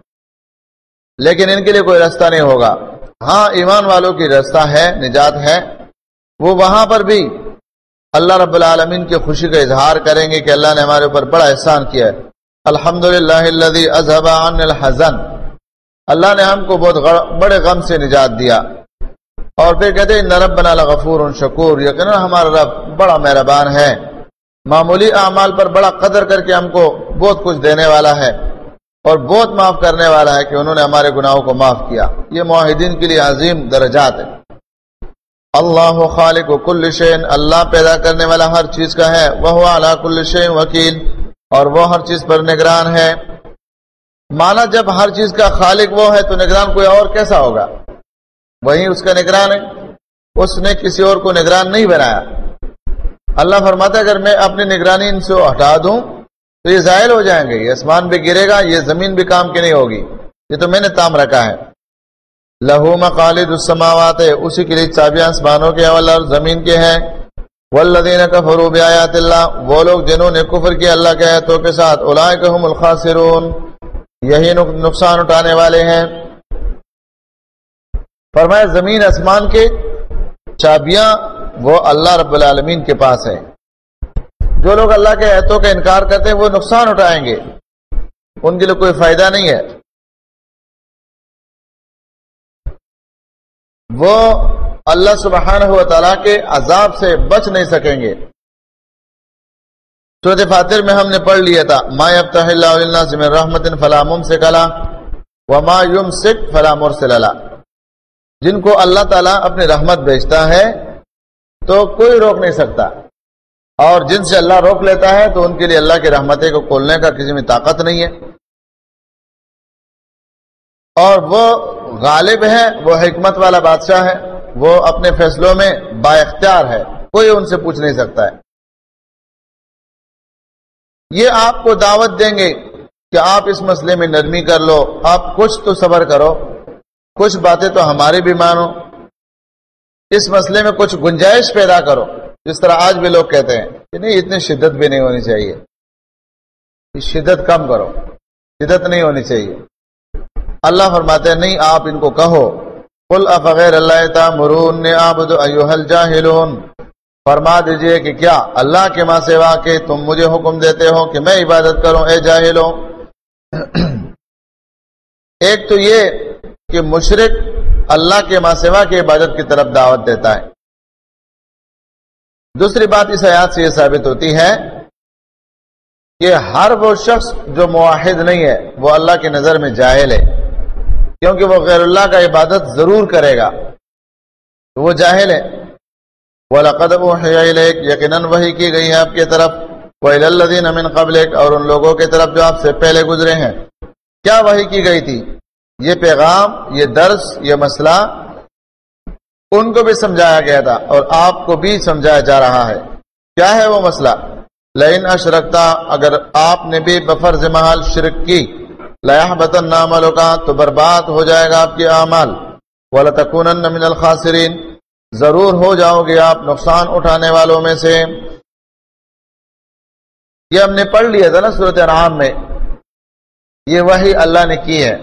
لیکن ان کے لیے کوئی راستہ نہیں ہوگا۔ ہاں ایمان والوں کی راستہ ہے، نجات ہے، وہ وہاں پر بھی اللہ رب العالمین کی خوشی کا اظہار کریں گے کہ اللہ نے ہمارے اوپر بڑا احسان کیا ہے، الحمدللہ الذی اذھب عنا الحزن، اللہ نے ہم کو بہت بڑے غم سے نجات دیا۔ اور پھر کہتے ہیں ان ربنا لغفور شکور، یقینا ہمارا رب بڑا مہربان ہے، معمولی اعمال پر بڑا قدر کر کے ہم کو بہت کچھ دینے والا ہے اور بہت معاف کرنے والا ہے کہ انہوں نے ہمارے گناہوں کو معاف کیا۔ یہ موحدین کے لیے عظیم درجات ہے۔ اللہ خالق کل شیء، اللہ پیدا کرنے والا ہر چیز کا ہے، وہو علی کل شیء وکیل، اور وہ ہر چیز پر نگران ہے۔ مانا جب ہر چیز کا خالق وہ ہے تو نگران کوئی اور کیسا ہوگا؟ وہی اس کا نگران ہے، اس نے کسی اور کو نگران نہیں بنایا۔ اللہ فرماتا ہے اگر میں اپنی نگرانی ان سے ہٹا دوں تو یہ زائل ہو جائیں گے، یہ آسمان بھی گرے گا، یہ زمین بھی کام کی نہیں ہوگی، یہ تو میں نے تام رکھا ہے۔ لہو مقالید السماوات، اسی کے لیے چابیاں آسمانوں کے اور زمین کے ہیں۔ والذین کفروا بآیات اللہ، وہ لوگ جنہوں نے کفر کیا اللہ کے آیتوں کے ساتھ، اولئک هم الخاسرون، یہی نقصان اٹھانے والے ہیں۔ فرمایا زمین آسمان کے چابیاں وہ اللہ رب العالمین کے پاس ہے۔ جو لوگ اللہ کے آیتوں کا انکار کرتے ہیں وہ نقصان اٹھائیں گے، ان کے لیے کوئی فائدہ نہیں ہے، وہ اللہ سبحانہ و تعالیٰ کے عذاب سے بچ نہیں سکیں گے۔ سورۃ فاتر میں ہم نے پڑھ لیا تھا ما یفتح اللہ للناس من رحمت فلا ممسک لہ وما یمسک فلا مرسل لہ، جن کو اللہ تعالیٰ اپنی رحمت بھیجتا ہے تو کوئی روک نہیں سکتا، اور جن سے اللہ روک لیتا ہے تو ان کے لیے اللہ کی رحمتیں کو کھولنے کا کسی میں طاقت نہیں ہے، اور وہ غالب ہے، وہ حکمت والا بادشاہ ہے، وہ اپنے فیصلوں میں با اختیار ہے، کوئی ان سے پوچھ نہیں سکتا ہے۔ یہ آپ کو دعوت دیں گے کہ آپ اس مسئلے میں نرمی کر لو، آپ کچھ تو صبر کرو، کچھ باتیں تو ہماری بھی مانو، اس مسئلے میں کچھ گنجائش پیدا کرو، جس طرح آج بھی لوگ کہتے ہیں کہ نہیں اتنی شدت بھی نہیں ہونی چاہیے، شدت کم کرو، شدت نہیں ہونی چاہیے۔ اللہ فرماتے ہیں نہیں، آپ ان کو کہو قل افغیر اللہ تأمرونی اعبد ایھا الجاہلون، فرما دیجئے کہ کیا اللہ کے ماں سوا کے تم مجھے حکم دیتے ہو کہ میں عبادت کروں اے جاہلوں۔ ایک تو یہ کہ مشرک اللہ کے ماں سوا کی عبادت کی طرف دعوت دیتا ہے۔ دوسری بات اس آیات سے یہ ثابت ہوتی ہے کہ ہر وہ شخص جو موحد نہیں ہے وہ اللہ کی نظر میں جاہل ہے، کیونکہ وہ غیر اللہ کا عبادت ضرور کرے گا تو وہ جاہل ہے۔ وَلَقَدْ أُوحِيَ إِلَيْكَ، یقیناً وحی کی گئی ہے آپ کی طرف، وَإِلَى الَّذِينَ مِنْ قَبْلِكَ، اور ان لوگوں کی طرف جو آپ سے پہلے گزرے ہیں۔ کیا وحی کی گئی تھی؟ یہ پیغام، یہ درس، یہ مسئلہ ان کو بھی سمجھایا گیا تھا اور آپ کو بھی سمجھایا جا رہا ہے۔ کیا ہے وہ مسئلہ؟ لئن اشرکتا، اگر آپ نے بھی بفرض محال شرک کی، لَيَحْبَطَنَّ عَمَلُكَ، تو برباد ہو جائے گا آپ کے اعمال، وَلَتَكُونَنَّ مِنَ الْخَاسِرِينَ، ضرور ہو جاؤ گے آپ نقصان اٹھانے والوں میں سے۔ یہ ہم نے پڑھ لیا تھا نا سورۃ انعام میں، یہ وحی اللہ نے کی ہے،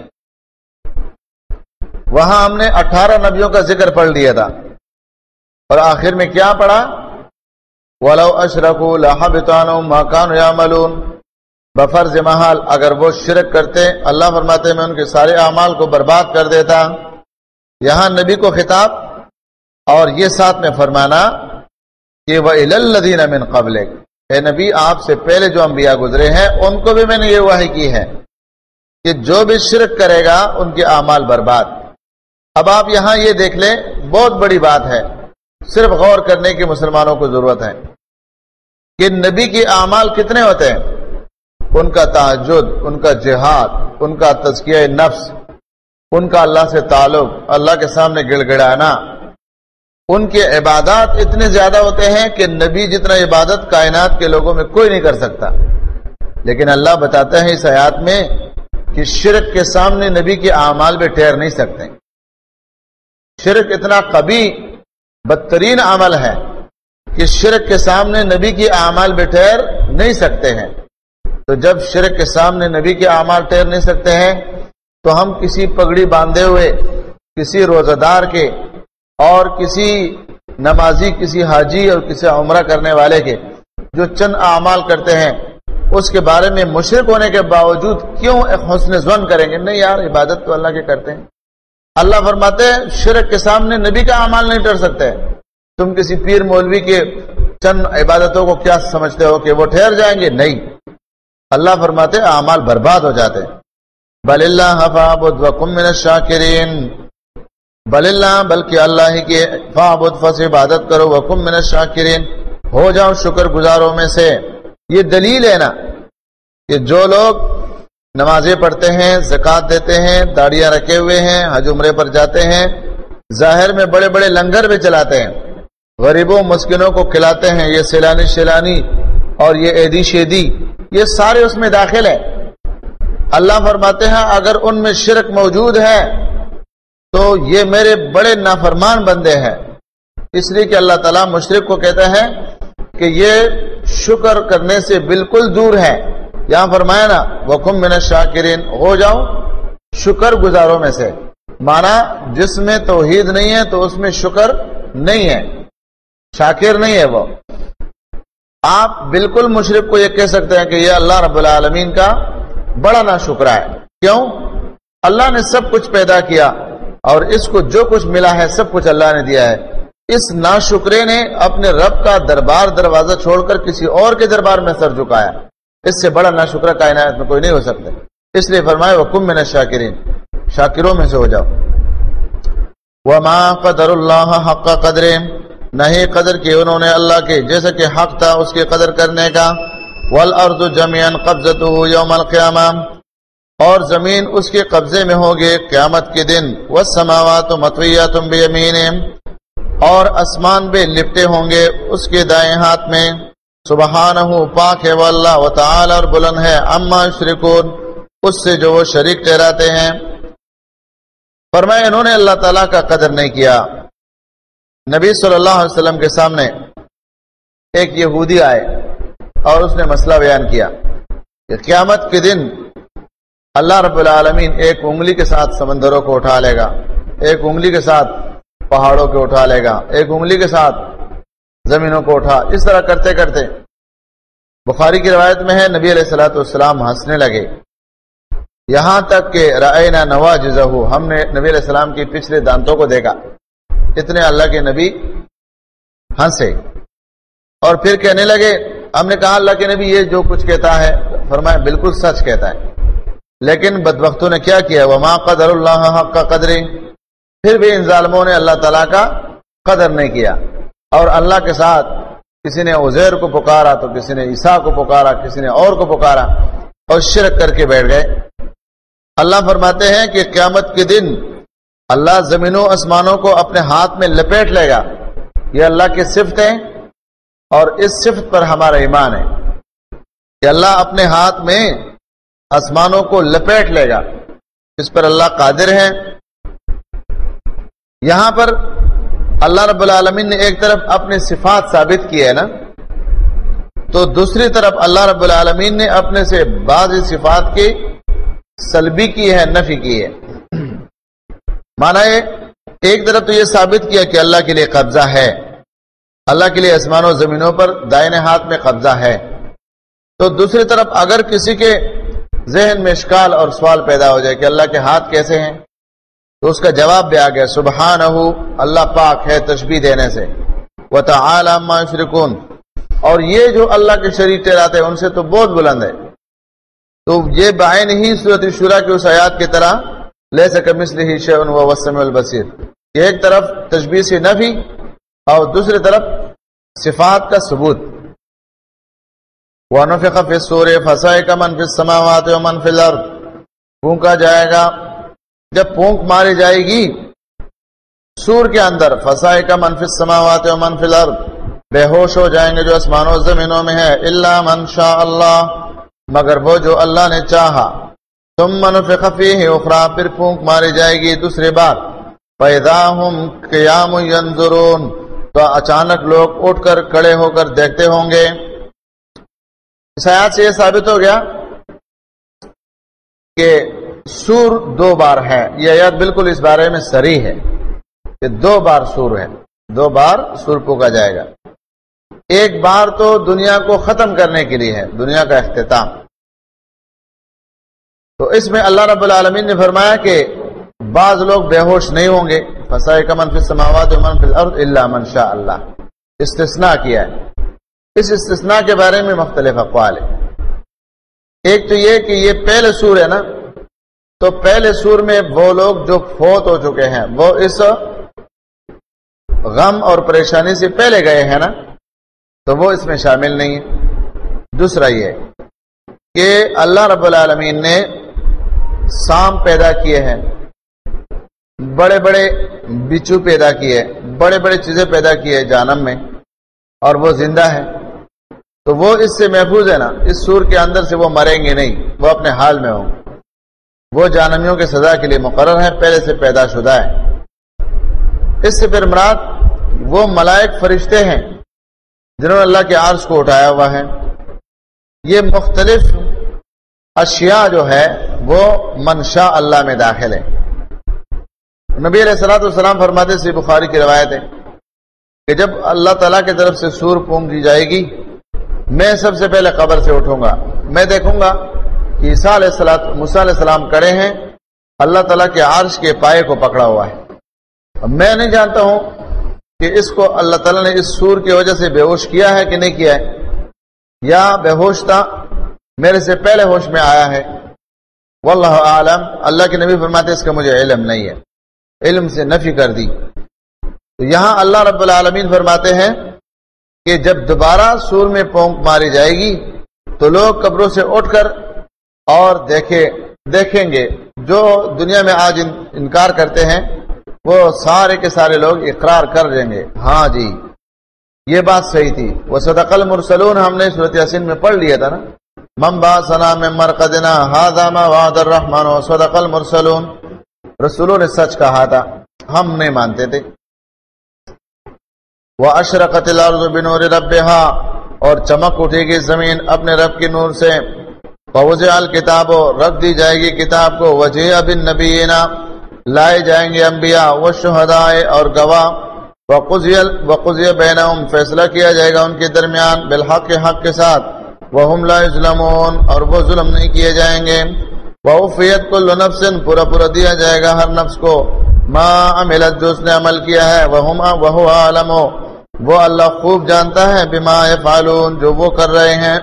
وہاں ہم نے 18 نبیوں کا ذکر پڑھ لیا تھا، اور آخر میں کیا پڑھا؟ وَلَوْ أَشْرَكُوا لَحَبِطَ عَنْهُمْ مَا كَانُوا يَعْمَلُونَ، بفرض محال اگر وہ شرک کرتے، اللہ فرماتے میں ان کے سارے اعمال کو برباد کر دیتا۔ یہاں نبی کو خطاب، اور یہ ساتھ میں فرمانا کہ وَإِلَى الَّذِينَ مِنْ قَبْلِكَ، اے نبی آپ سے پہلے جو انبیاء گزرے ہیں ان کو بھی میں نے یہ وحی کی ہے کہ جو بھی شرک کرے گا ان کے اعمال برباد۔ اب آپ یہاں یہ دیکھ لیں، بہت بڑی بات ہے، صرف غور کرنے کی مسلمانوں کو ضرورت ہے کہ نبی کے اعمال کتنے ہوتے ہیں، ان کا تہجد، ان کا جہاد، ان کا تزکیہ نفس، ان کا اللہ سے تعلق، اللہ کے سامنے گڑ گڑانا، ان کے عبادات اتنے زیادہ ہوتے ہیں کہ نبی جتنا عبادت کائنات کے لوگوں میں کوئی نہیں کر سکتا۔ لیکن اللہ بتاتے ہیں اس آیات میں کہ شرک کے سامنے نبی کے اعمال بھی ٹھہر نہیں سکتے۔ شرک اتنا قبیح بدترین عمل ہے کہ شرک کے سامنے نبی کے اعمال بھی ٹھہر نہیں سکتے ہیں۔ تو جب شرک کے سامنے نبی کے اعمال ٹھہر نہیں سکتے ہیں تو ہم کسی پگڑی باندھے ہوئے، کسی روزہ دار کے، اور کسی نمازی، کسی حاجی اور کسی عمرہ کرنے والے کے جو چند اعمال کرتے ہیں اس کے بارے میں مشرک ہونے کے باوجود کیوں حسن ظن کریں گے؟ نہیں یار، عبادت تو اللہ کے کرتے ہیں۔ اللہ فرماتے ہیں شرک کے سامنے نبی کا اعمال نہیں ٹھہر سکتے۔ تم کسی پیر مولوی کے چند عبادتوں کو کیا سمجھتے ہو کہ وہ ٹھہر جائیں گے؟ نہیں، اللہ فرماتے ہیں اعمال برباد ہو جاتے ہیں۔ بل اللہ فاعبد وکن من الشاکرین، بل اللہ، بلکہ اللہ ہی کے، فاعبد، فس عبادت کرو، وکن من الشاکرین، ہو جاؤ شکر گزاروں میں سے۔ یہ دلیل ہے نا کہ جو لوگ نمازیں پڑھتے ہیں، زکوٰۃ دیتے ہیں، داڑیاں رکھے ہوئے ہیں، حج عمرے پر جاتے ہیں، ظاہر میں بڑے بڑے لنگر بھی چلاتے ہیں، غریبوں مسکینوں کو کھلاتے ہیں، یہ سیلانی شیلانی اور یہ عیدی شیدی، یہ سارے اس میں داخل ہے۔ اللہ فرماتے ہیں اگر ان میں شرک موجود ہے تو یہ میرے بڑے نافرمان بندے ہیں۔ اس لیے کہ اللہ تعالیٰ مشرک کو کہتا ہے کہ یہ شکر کرنے سے بالکل دور ہے۔ یہاں فرمایا نا وَكُن مِّنَ الشَّاكِرِينَ، ہو جاؤ شکر گزاروں میں سے، مانا جس میں توحید نہیں ہے تو اس میں شکر نہیں ہے، شاکر نہیں ہے وہ۔ آپ بالکل مشرک کو یہ کہہ سکتے ہیں کہ یہ اللہ رب العالمین کا بڑا ناشکرا ہے۔ کیوں؟ اللہ نے سب کچھ پیدا کیا اور اس کو جو کچھ ملا ہے سب کچھ اللہ نے دیا ہے۔ اس ناشکرے نے اپنے رب کا دربار دروازہ چھوڑ کر کسی اور کے دربار میں سر جھکایا، اس سے بڑا ناشکرا کائنات میں کوئی نہیں ہو سکتا۔ اس لیے فرمایا وَكُن مِّنَ الشَّاكِرِينَ، شاکروں میں سے ہو جاؤ۔ وَمَا قَدَرُ اللَّهَ حَقَّ قَدْرِهِ، نہیں قدر کی انہوں نے اللہ کی جیسا کہ حق تھا اس کی قدر کرنے کا. والارض جميعا قبضته يوم القیامہ، اور زمین اس کے قبضے میں ہوگی قیامت کے دن. والسماوات مطویات بیمینہ، اور آسمان بھی لپٹے ہوں گے اس کے دائیں ہاتھ میں. سبحانہ، پاک ہے وہ اللہ، وتعالی، اور بلند ہے، عما یشرکون، اس سے جو وہ شریک ٹھہراتے ہیں. فرمایا انہوں نے اللہ تعالیٰ کا قدر نہیں کیا. نبی صلی اللہ علیہ وسلم کے سامنے ایک یہودی آئے اور اس نے مسئلہ بیان کیا کہ قیامت کے دن اللہ رب العالمین ایک انگلی کے ساتھ سمندروں کو اٹھا لے گا، ایک انگلی کے ساتھ پہاڑوں کو اٹھا لے گا، ایک انگلی کے ساتھ زمینوں کو اٹھا، اس طرح کرتے کرتے بخاری کی روایت میں ہے نبی علیہ الصلوۃ والسلام ہنسنے لگے، یہاں تک کہ رأینا نواجزہ، ہم نے نبی علیہ السلام کی پچھلے دانتوں کو دیکھا. اتنے اللہ کے نبی ہنسے اور پھر کہنے لگے، ہم نے کہا اللہ کے نبی یہ جو کچھ کہتا ہے، فرمایا بالکل سچ کہتا ہے، لیکن بدبختوں نے کیا کیا، وما قدر اللہ حق قدر، پھر بھی ان ظالموں نے اللہ تعالیٰ کا قدر نہیں کیا، اور اللہ کے ساتھ کسی نے عزیر کو پکارا تو کسی نے عیسیٰ کو پکارا، کسی نے اور کو پکارا اور شرک کر کے بیٹھ گئے. اللہ فرماتے ہیں کہ قیامت کے دن اللہ زمینوں آسمانوں کو اپنے ہاتھ میں لپیٹ لے گا. یہ اللہ کی صفت ہے اور اس صفت پر ہمارا ایمان ہے کہ اللہ اپنے ہاتھ میں آسمانوں کو لپیٹ لے گا، اس پر اللہ قادر ہے. یہاں پر اللہ رب العالمین نے ایک طرف اپنی صفات ثابت کی ہے نا، تو دوسری طرف اللہ رب العالمین نے اپنے سے بعض صفات کی سلبی کی ہے، نفی کی ہے. مانا ہے ایک طرف تو یہ ثابت کیا کہ اللہ کے لیے قبضہ ہے، اللہ کے لیے آسمانوں زمینوں پر دائنے ہاتھ میں قبضہ ہے، تو دوسری طرف اگر کسی کے ذہن میں اشکال اور سوال پیدا ہو جائے کہ اللہ کے ہاتھ کیسے ہیں، تو اس کا جواب بھی آ گیا، سبحانہ، اللہ پاک ہے تشبیہ دینے سے، وتعالی عما یشرکون، اور یہ جو اللہ کے شریک ٹھہراتے ہیں ان سے تو بہت بلند ہے. تو یہ بعین ہی سورۃ شورى کی اس آیات کی طرح لیس کمثلہ شیء وهو السمیع البصیر، کہ ایک طرف تشبیہ سے نفی اور دوسری طرف صفات کا ثبوت. وَنُفِخَ فِي الصُّورِ فَصَعِقَ مَن فِي السَّمَاوَاتِ وَمَن فِي الْأَرْضِ، پھونکا جائے گا، جب پھونک ماری جائے گی سور کے اندر، فَصَعِقَ مَن فِي السَّمَاوَاتِ وَمَن فِي الْأَرْضِ، بے ہوش ہو جائیں گے جو آسمانوں و زمینوں میں ہے، إِلَّا مَن شَاءَ اللَّهُ، مگر وہ جو اللہ نے چاہا. ثُمَّ نُفِخَ فِيهِ أُخْرَى، پھر پھونک ماری جائے گی دوسری بار، فَإِذَا هُمْ قِيَامٌ يَنظُرُونَ، تو اچانک لوگ اٹھ کر کھڑے ہو کر دیکھتے ہوں گے. اس آیات سے یہ ثابت ہو گیا کہ سور دو بار ہے. یہ آیات بالکل اس بارے میں صریح ہے کہ دو بار سور ہے، دو بار سور پھونکا جائے گا. ایک بار تو دنیا کو ختم کرنے کے لیے ہے، دنیا کا اختتام. تو اس میں اللہ رب العالمین نے فرمایا کہ بعض لوگ بے ہوش نہیں ہوں گے، فَصَعِقَ مَن فِي السَّمَاوَاتِ وَمَن فِي الْأَرْضِ إِلَّا مَن شَاءَ اللَّهُ، استثناء کیا ہے. اس استثناء کے بارے میں مختلف اقوال ہیں. ایک تو یہ کہ یہ پہلے سور ہے نا، تو پہلے سور میں وہ لوگ جو فوت ہو چکے ہیں وہ اس غم اور پریشانی سے پہلے گئے ہیں نا، تو وہ اس میں شامل نہیں ہے. دوسرا یہ کہ اللہ رب العالمین نے سام پیدا کیے ہیں، بڑے بڑے بچو پیدا کیے، بڑے بڑے چیزیں پیدا کیے جہنم میں، اور وہ زندہ ہے، تو وہ اس سے محفوظ ہے نا. اس سور کے اندر سے وہ مریں گے نہیں، وہ اپنے حال میں ہوں. وہ جہنمیوں کے سزا کے لیے مقرر ہے، پہلے سے پیدا شدہ ہے. اس سے پھر مراد وہ ملائک فرشتے ہیں جنہوں نے اللہ کے عرش کو اٹھایا ہوا ہے. یہ مختلف اشیاء جو ہے وہ منشاء اللہ میں داخل ہے. نبی علیہ الصلوۃ والسلام فرماتے سے بخاری کی روایت ہے کہ جب اللہ تعالیٰ کی طرف سے سور پھونک جائے گی، میں سب سے پہلے قبر سے اٹھوں گا، میں دیکھوں گا کہ موسیٰ علیہ السلام کھڑے ہیں، اللہ تعالیٰ کے عرش کے پائے کو پکڑا ہوا ہے. میں نہیں جانتا ہوں کہ اس کو اللہ تعالیٰ نے اس سور کی وجہ سے بے ہوش کیا ہے کہ نہیں کیا ہے، یا بے ہوش تھا میرے سے پہلے ہوش میں آیا ہے. واللہ اعلم. اللہ کے نبی فرماتے اس کا مجھے علم نہیں ہے، علم سے نفی کر دی. تو یہاں اللہ رب العالمین فرماتے ہیں کہ جب دوبارہ سور میں پونک ماری جائے گی تو لوگ قبروں سے اٹھ کر اور دیکھیں گے جو دنیا میں آج انکار کرتے ہیں وہ سارے کے سارے لوگ اقرار کر دیں گے ہاں جی یہ بات صحیح تھی. وصدق المرسلون ہم نے سورۃ یاسین میں پڑھ لیا تھا نا. من بعثنا من مرقدنا هذا ما وعد الرحمن وصدق المرسلون. رسولوں نے سچ کہا تھا ہم نہیں مانتے تھے. واشرقت الارض بنور ربها اور چمک اٹھے گی زمین اپنے رب کے نور سے. فوضع الکتاب رکھ دی جائے گی کتاب کو. وجیء بالنبیین لائے جائیں گے انبیاء والشہداء اور گواہ. وقضی بینہم فیصلہ کیا جائے گا ان کے درمیان بالحق حق کے ساتھ. وہم لا یظلمون اور وہ ظلم نہیں کیے جائیں گے. ووفیت کل نفس پورا دیا جائے گا ہر نفس کو ما عملت جو اس نے عمل کیا ہے. وہو عالم وہ اللہ خوب جانتا ہے بما یفعلون جو وہ کر رہے ہیں.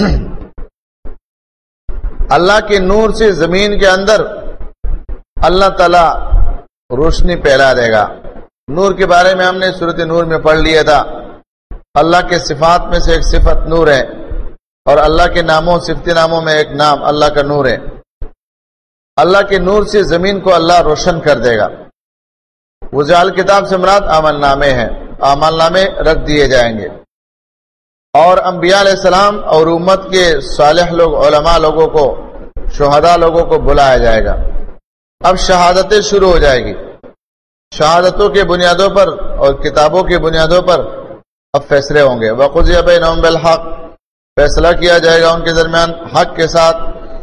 اللہ کے نور سے زمین کے اندر اللہ تعالی روشنی پھیلا دے گا. نور کے بارے میں ہم نے سورۃ نور میں پڑھ لیا تھا. اللہ کے صفات میں سے ایک صفت نور ہے اور اللہ کے ناموں صفتی ناموں میں ایک نام اللہ کا نور ہے. اللہ کے نور سے زمین کو اللہ روشن کر دے گا. وضع کتاب سے مراد عمل نامے ہیں. عمل نامے رکھ دیے جائیں گے اور انبیاء علیہ السلام اور امت کے صالح لوگ علماء لوگوں کو شہداء لوگوں کو بلایا جائے گا. اب شہادتیں شروع ہو جائے گی. شہادتوں کے بنیادوں پر اور کتابوں کی بنیادوں پر اب فیصلے ہوں گے. وقضی بینہم بالحق فیصلہ کیا جائے گا ان کے درمیان حق کے ساتھ.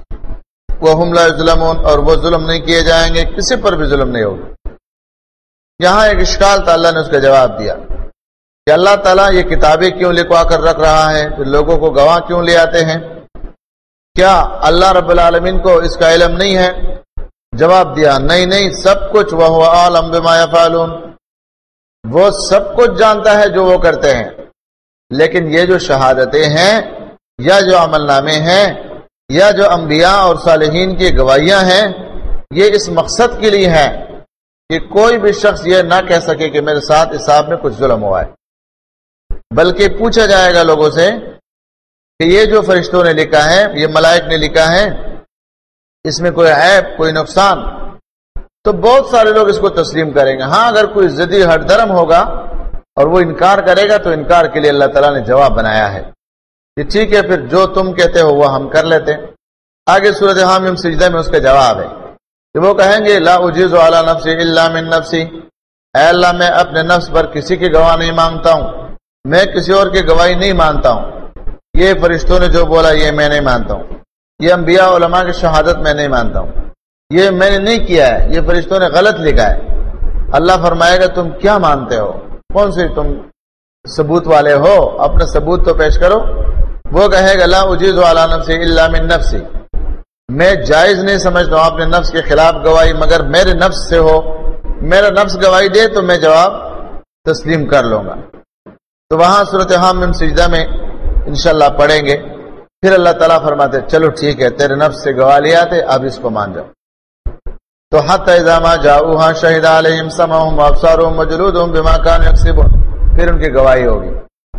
وہم لا یظلمون اور وہ ظلم نہیں کیے جائیں گے. کسی پر بھی ظلم نہیں ہوگا. یہاں ایک اشکال تھا اللہ نے اس کا جواب دیا کہ اللہ تعالیٰ یہ کتابیں کیوں لکھوا کر رکھ رہا ہے پھر لوگوں کو گواہ کیوں لے آتے ہیں. کیا اللہ رب العالمین کو اس کا علم نہیں ہے؟ جواب دیا نہیں سب کچھ. وہ عالم بما یفعلون وہ سب کچھ جانتا ہے جو وہ کرتے ہیں. لیکن یہ جو شہادتیں ہیں یا جو عمل نامے ہیں یا جو انبیاء اور صالحین کی گواہیاں ہیں یہ اس مقصد کے لیے ہے کہ کوئی بھی شخص یہ نہ کہہ سکے کہ میرے ساتھ حساب میں کچھ ظلم ہوا ہے. بلکہ پوچھا جائے گا لوگوں سے کہ یہ جو فرشتوں نے لکھا ہے یہ ملائک نے لکھا ہے اس میں کوئی عیب کوئی نقصان تو بہت سارے لوگ اس کو تسلیم کریں گے. ہاں اگر کوئی ضدی ہٹ درم ہوگا اور وہ انکار کرے گا تو انکار کے لیے اللہ تعالیٰ نے جواب بنایا ہے کہ ٹھیک ہے پھر جو تم کہتے ہو وہ ہم کر لیتے. آگے سورۃ حامیم سجدہ میں اس کا جواب ہے کہ وہ کہیں گے لا اجیز علی نفسی الا من نفسی. اے اللہ میں اپنے نفس پر کسی کی گواہ نہیں مانگتا ہوں. میں کسی اور کی گواہی نہیں مانتا ہوں. یہ فرشتوں نے جو بولا یہ میں نہیں مانتا ہوں. یہ انبیاء علماء کی شہادت میں نہیں مانتا ہوں. یہ میں نے نہیں کیا ہے. یہ فرشتوں نے غلط لکھا ہے. اللہ فرمائے گا تم کیا مانتے ہو؟ کون سے تم ثبوت والے ہو؟ اپنا ثبوت تو پیش کرو. وہ کہے گا لا اجیز علی نفسی الا من نفسی. میں جائز نہیں سمجھتا ہوں اپنے نفس کے خلاف گواہی مگر میرے نفس سے ہو. میرا نفس گواہی دے تو میں جواب تسلیم کر لوں گا. تو وہاں سورۃ حامیم سجدہ میں انشاءاللہ پڑھیں گے. پھر اللہ تعالیٰ فرماتے چلو ٹھیک ہے تیرے نفس سے گواہ لے آتے اب اس کو مان جاؤ. تو حتی اذا ما جاؤوها شہد علیہم سمعهم وابصارهم وجلودهم بما كانوا یکسبون. پھر ان کی گواہی ہوگی.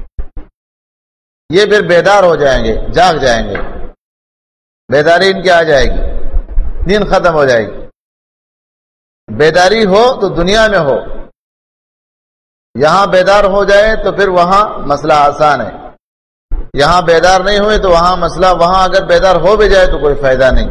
یہ پھر بیدار ہو جائیں گے جاگ جائیں گے. بیداری ان کی آ جائے گی. نیند ختم ہو جائے گی. بیداری ہو تو دنیا میں ہو. یہاں بیدار ہو جائے تو پھر وہاں مسئلہ آسان ہے. یہاں بیدار نہیں ہوئے تو وہاں مسئلہ. وہاں اگر بیدار ہو بھی جائے تو کوئی فائدہ نہیں.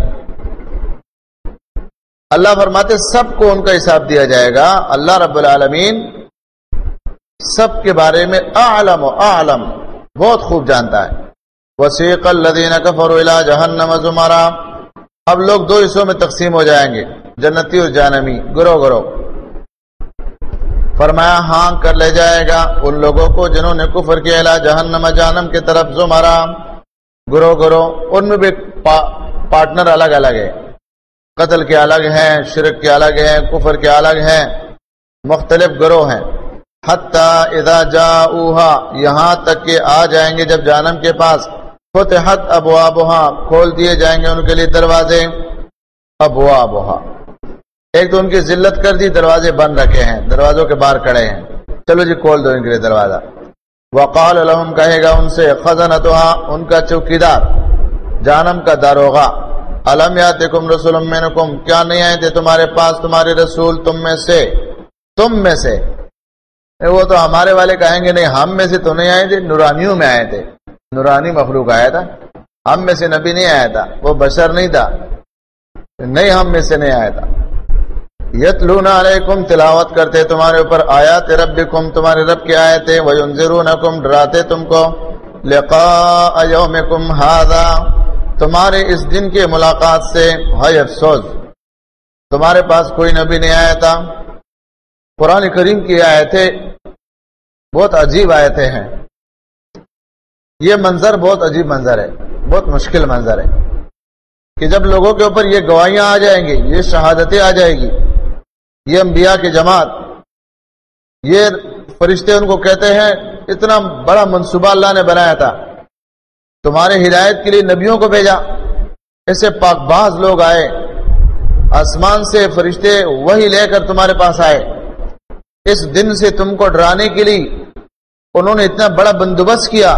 اللہ فرماتے سب کو ان کا حساب دیا جائے گا. اللہ رب العالمین سب کے بارے میں اعلم بہت خوب جانتا ہے. وسیق الذین کفروا الی جہنم زمرا. اب لوگ دو حصوں میں تقسیم ہو جائیں گے جنتی اور جہنمی گروہ. فرمایا ہاں کر لے جائے گا ان لوگوں کو جنہوں نے کفر کیا الی جہنم جہنم کی طرف زمرا گروہ. ان میں بھی پارٹنر الگ الگ ہے. قتل کے الگ ہیں, شرک کے الگ ہیں, کفر کے الگ ہیں, مختلف گروہ ہیں. حتی اذا جاؤوها یہاں تک کہ آ جائیں گے جب جہنم کے پاس. فتحت ابوابها کھول دیے جائیں گے ان کے لیے دروازے. ابوابها ایک تو ان کی ذلت کر دی دروازے بند رکھے ہیں دروازوں کے باہر کھڑے ہیں. چلو جی کھول دو ان کے لیے دروازہ. وقال لهم کہے گا ان سے خزنتها ان کا چوکیدار جہنم کا داروغہ الم یاتکم رسول منکم کیا نہیں آئے تھے تمہارے پاس تمہارے رسول تم میں سے. وہ تو ہمارے والے کہیں گے نہیں ہم میں سے تو نہیں آئے تھے, نورانیوں میں آئے تھے, نورانی مخلوق آیا تھا, ہم میں سے نبی نہیں آیا تھا, وہ بشر نہیں تھا, نہیں ہم میں سے نہیں آیا تھا. یتلون علیکم تلاوت کرتے تمہارے اوپر آیات ربکم تمہارے رب کی آیتیں, وینذرونکم ڈراتے تم کو, لقاء یومکم ھذا تمہارے اس دن کے ملاقات سے. ہائے افسوس تمہارے پاس کوئی نبی نہیں آیا تھا. قرآن کریم کی آیتیں بہت عجیب آیتیں ہیں. یہ منظر بہت عجیب منظر ہے, بہت مشکل منظر ہے کہ جب لوگوں کے اوپر یہ گواہیاں آ جائیں گی, یہ شہادتیں آ جائیں گی, یہ انبیاء کی جماعت, یہ فرشتے ان کو کہتے ہیں اتنا بڑا منصوبہ اللہ نے بنایا تھا, تمہارے ہدایت کے لیے نبیوں کو بھیجا, ایسے پاک باز لوگ آئے, آسمان سے فرشتے وہی لے کر تمہارے پاس آئے, اس دن سے تم کو ڈرانے کے لیے انہوں نے اتنا بڑا بندوبست کیا.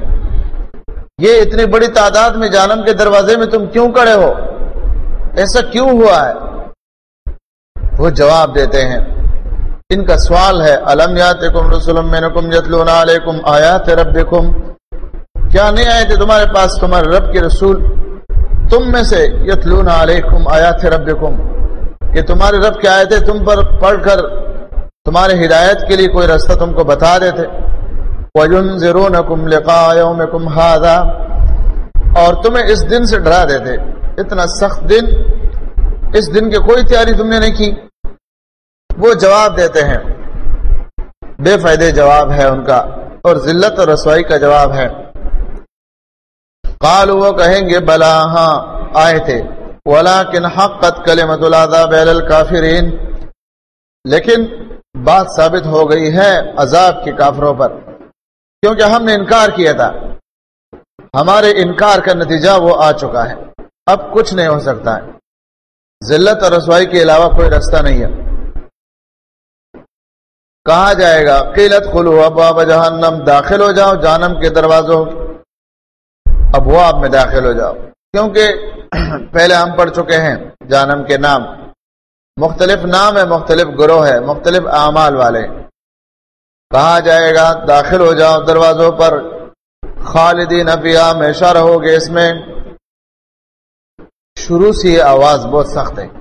یہ اتنی بڑی تعداد میں جہنم کے دروازے میں تم کیوں کھڑے ہو, ایسا کیوں ہوا ہے؟ وہ جواب دیتے ہیں, ان کا سوال ہے الم یاتکم رسول منکم یتلون علیکم آیات ربکم کیا نہیں آئے تھے تمہارے پاس تمہارے رب کے رسول تم میں سے, یتلون علیکم آیات ربکم کہ تمہارے رب کی آیتیں تم پر پڑھ کر تمہارے ہدایت کے لیے کوئی راستہ تم کو بتا دیتے. وَيُنذِرُونَكُمْ لِقَاءَ يَوْمِكُمْ هَذَا اور تمہیں اس دن سے ڈرا دیتے, اتنا سخت دن, اس دن کی کوئی تیاری تم نے نہیں کی. وہ جواب دیتے ہیں, بے فائدے جواب ہے ان کا اور ذلت اور رسوائی کا جواب ہے. قالوا وہ کہیں گے بلا ہاں آئے تھے, وَلَكِنْ حَقَّتْ كَلِمَةُ الْعَذَابِ عَلَى الْكَافِرِينَ لیکن بات ثابت ہو گئی ہے عذاب کے کافروں پر, کیونکہ ہم نے انکار کیا تھا, ہمارے انکار کا نتیجہ وہ آ چکا ہے, اب کچھ نہیں ہو سکتا ہے, ذلت اور رسوائی کے علاوہ کوئی راستہ نہیں ہے. کہا جائے گا قیل ادخلوا ابواب جہنم داخل ہو جاؤ جہنم کے دروازوں ابواب میں داخل ہو جاؤ, کیونکہ پہلے ہم پڑھ چکے ہیں جہنم کے نام, مختلف نام ہے, مختلف گروہ ہے, مختلف اعمال والے. کہا جائے گا داخل ہو جاؤ دروازوں پر, خالدین فیہا ہمیشہ رہو گے اس میں. شروع سے یہ آواز بہت سخت ہے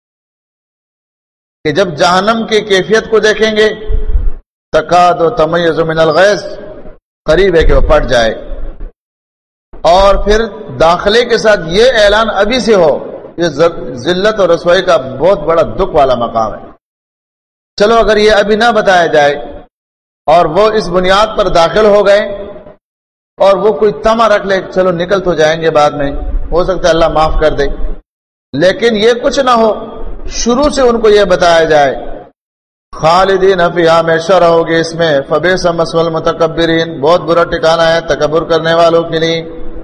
کہ جب جہنم کی کیفیت کو دیکھیں گے تکاد تمیز من الغیظ قریب ہے کہ وہ پٹ جائے, اور پھر داخلے کے ساتھ یہ اعلان ابھی سے ہو, یہ ذلت اور رسوائی کا بہت بڑا دکھ والا مقام ہے. چلو اگر یہ ابھی نہ بتایا جائے اور وہ اس بنیاد پر داخل ہو گئے اور وہ کوئی تمہ رکھ لے چلو نکل تو جائیں گے بعد میں, ہو سکتا ہے اللہ معاف کر دے, لیکن یہ کچھ نہ ہو, شروع سے ان کو یہ بتایا جائے خالدین فیہا ہمیشہ رہو گے اس میں, فبئس مثوى المتکبرین بہت برا ٹھکانہ ہے تکبر کرنے والوں کے لیے.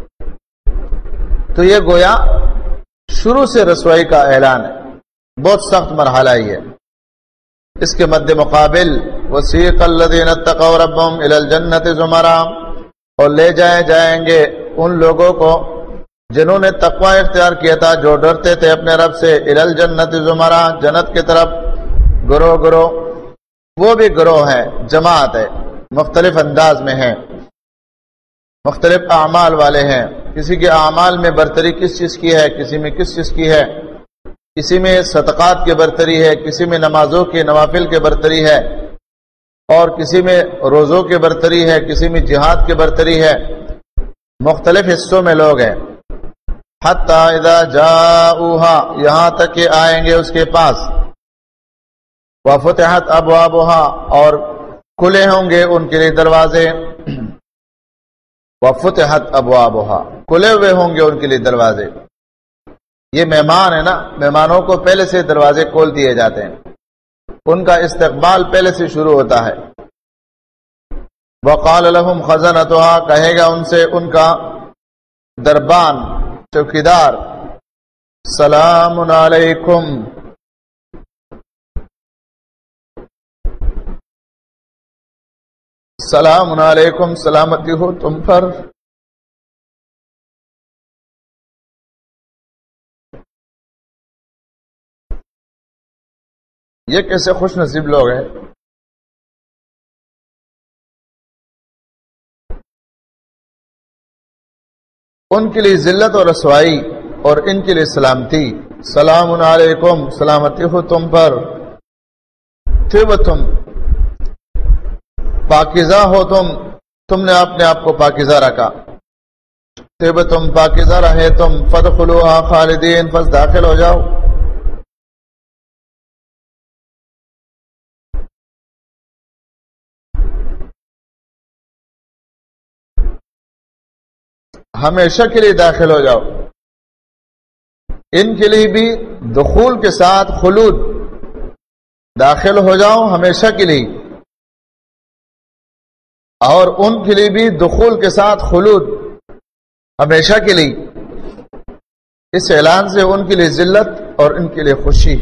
تو یہ گویا شروع سے رسوائی کا اعلان ہے, بہت سخت مرحلہ ہی ہے. اس کے مد مقابل وسیق الذین اتقوا ربهم الی الجنۃ زمرا اور لے جائیں گے ان لوگوں کو جنہوں نے تقوی اختیار کیا تھا, جو ڈرتے تھے اپنے رب سے, الی الجنۃ زمرا جنت کی طرف گروہ. وہ بھی گروہ ہے, جماعت ہے, مختلف انداز میں ہے, مختلف اعمال والے ہیں. کسی کے اعمال میں برتری کس چیز کی ہے, کسی میں کس چیز کی ہے, کسی میں صدقات کی برتری ہے, کسی میں نمازوں کے نوافل کی برتری ہے, اور کسی میں روزوں کی برتری ہے, کسی میں جہاد کی برتری ہے. مختلف حصوں میں لوگ ہیں. حتی اذا جاؤہا یہاں تک کہ آئیں گے اس کے پاس, وفتحت ابوابہا اور کھلے ہوں گے ان کے لیے دروازے, وفتحت ابوابہا کھلے ہوئے ہوں گے ان کے لیے دروازے. یہ مہمان ہے نا, مہمانوں کو پہلے سے دروازے کھول دیے جاتے ہیں, ان کا استقبال پہلے سے شروع ہوتا ہے. وقال لهم خزنتها کہے گا ان سے ان کا دربان چوکیدار, سلام علیکم سلام علیکم، سلامتی ہو تم پر۔ یہ کیسے خوش نصیب لوگ ہیں۔ ان کے لیے ذلت اور رسوائی اور ان کے لیے سلامتی۔ سلام علیکم، سلامتی ہو تم پر۔ تم پاکیزہ ہو، تم نے اپنے آپ کو پاکیزہ رکھا۔ تم پاکیزہ رہے تم، فادخلوها خالدین، پس داخل ہو جاؤ۔ ہمیشہ کے لیے داخل ہو جاؤ۔ ان کے لیے بھی دخول کے ساتھ خلود، داخل ہو جاؤ ہمیشہ کے لیے، اور ان کے لیے بھی دخول کے ساتھ خلود، ہمیشہ کے لیے۔ اس اعلان سے ان کے لیے ذلت اور ان کے لیے خوشی۔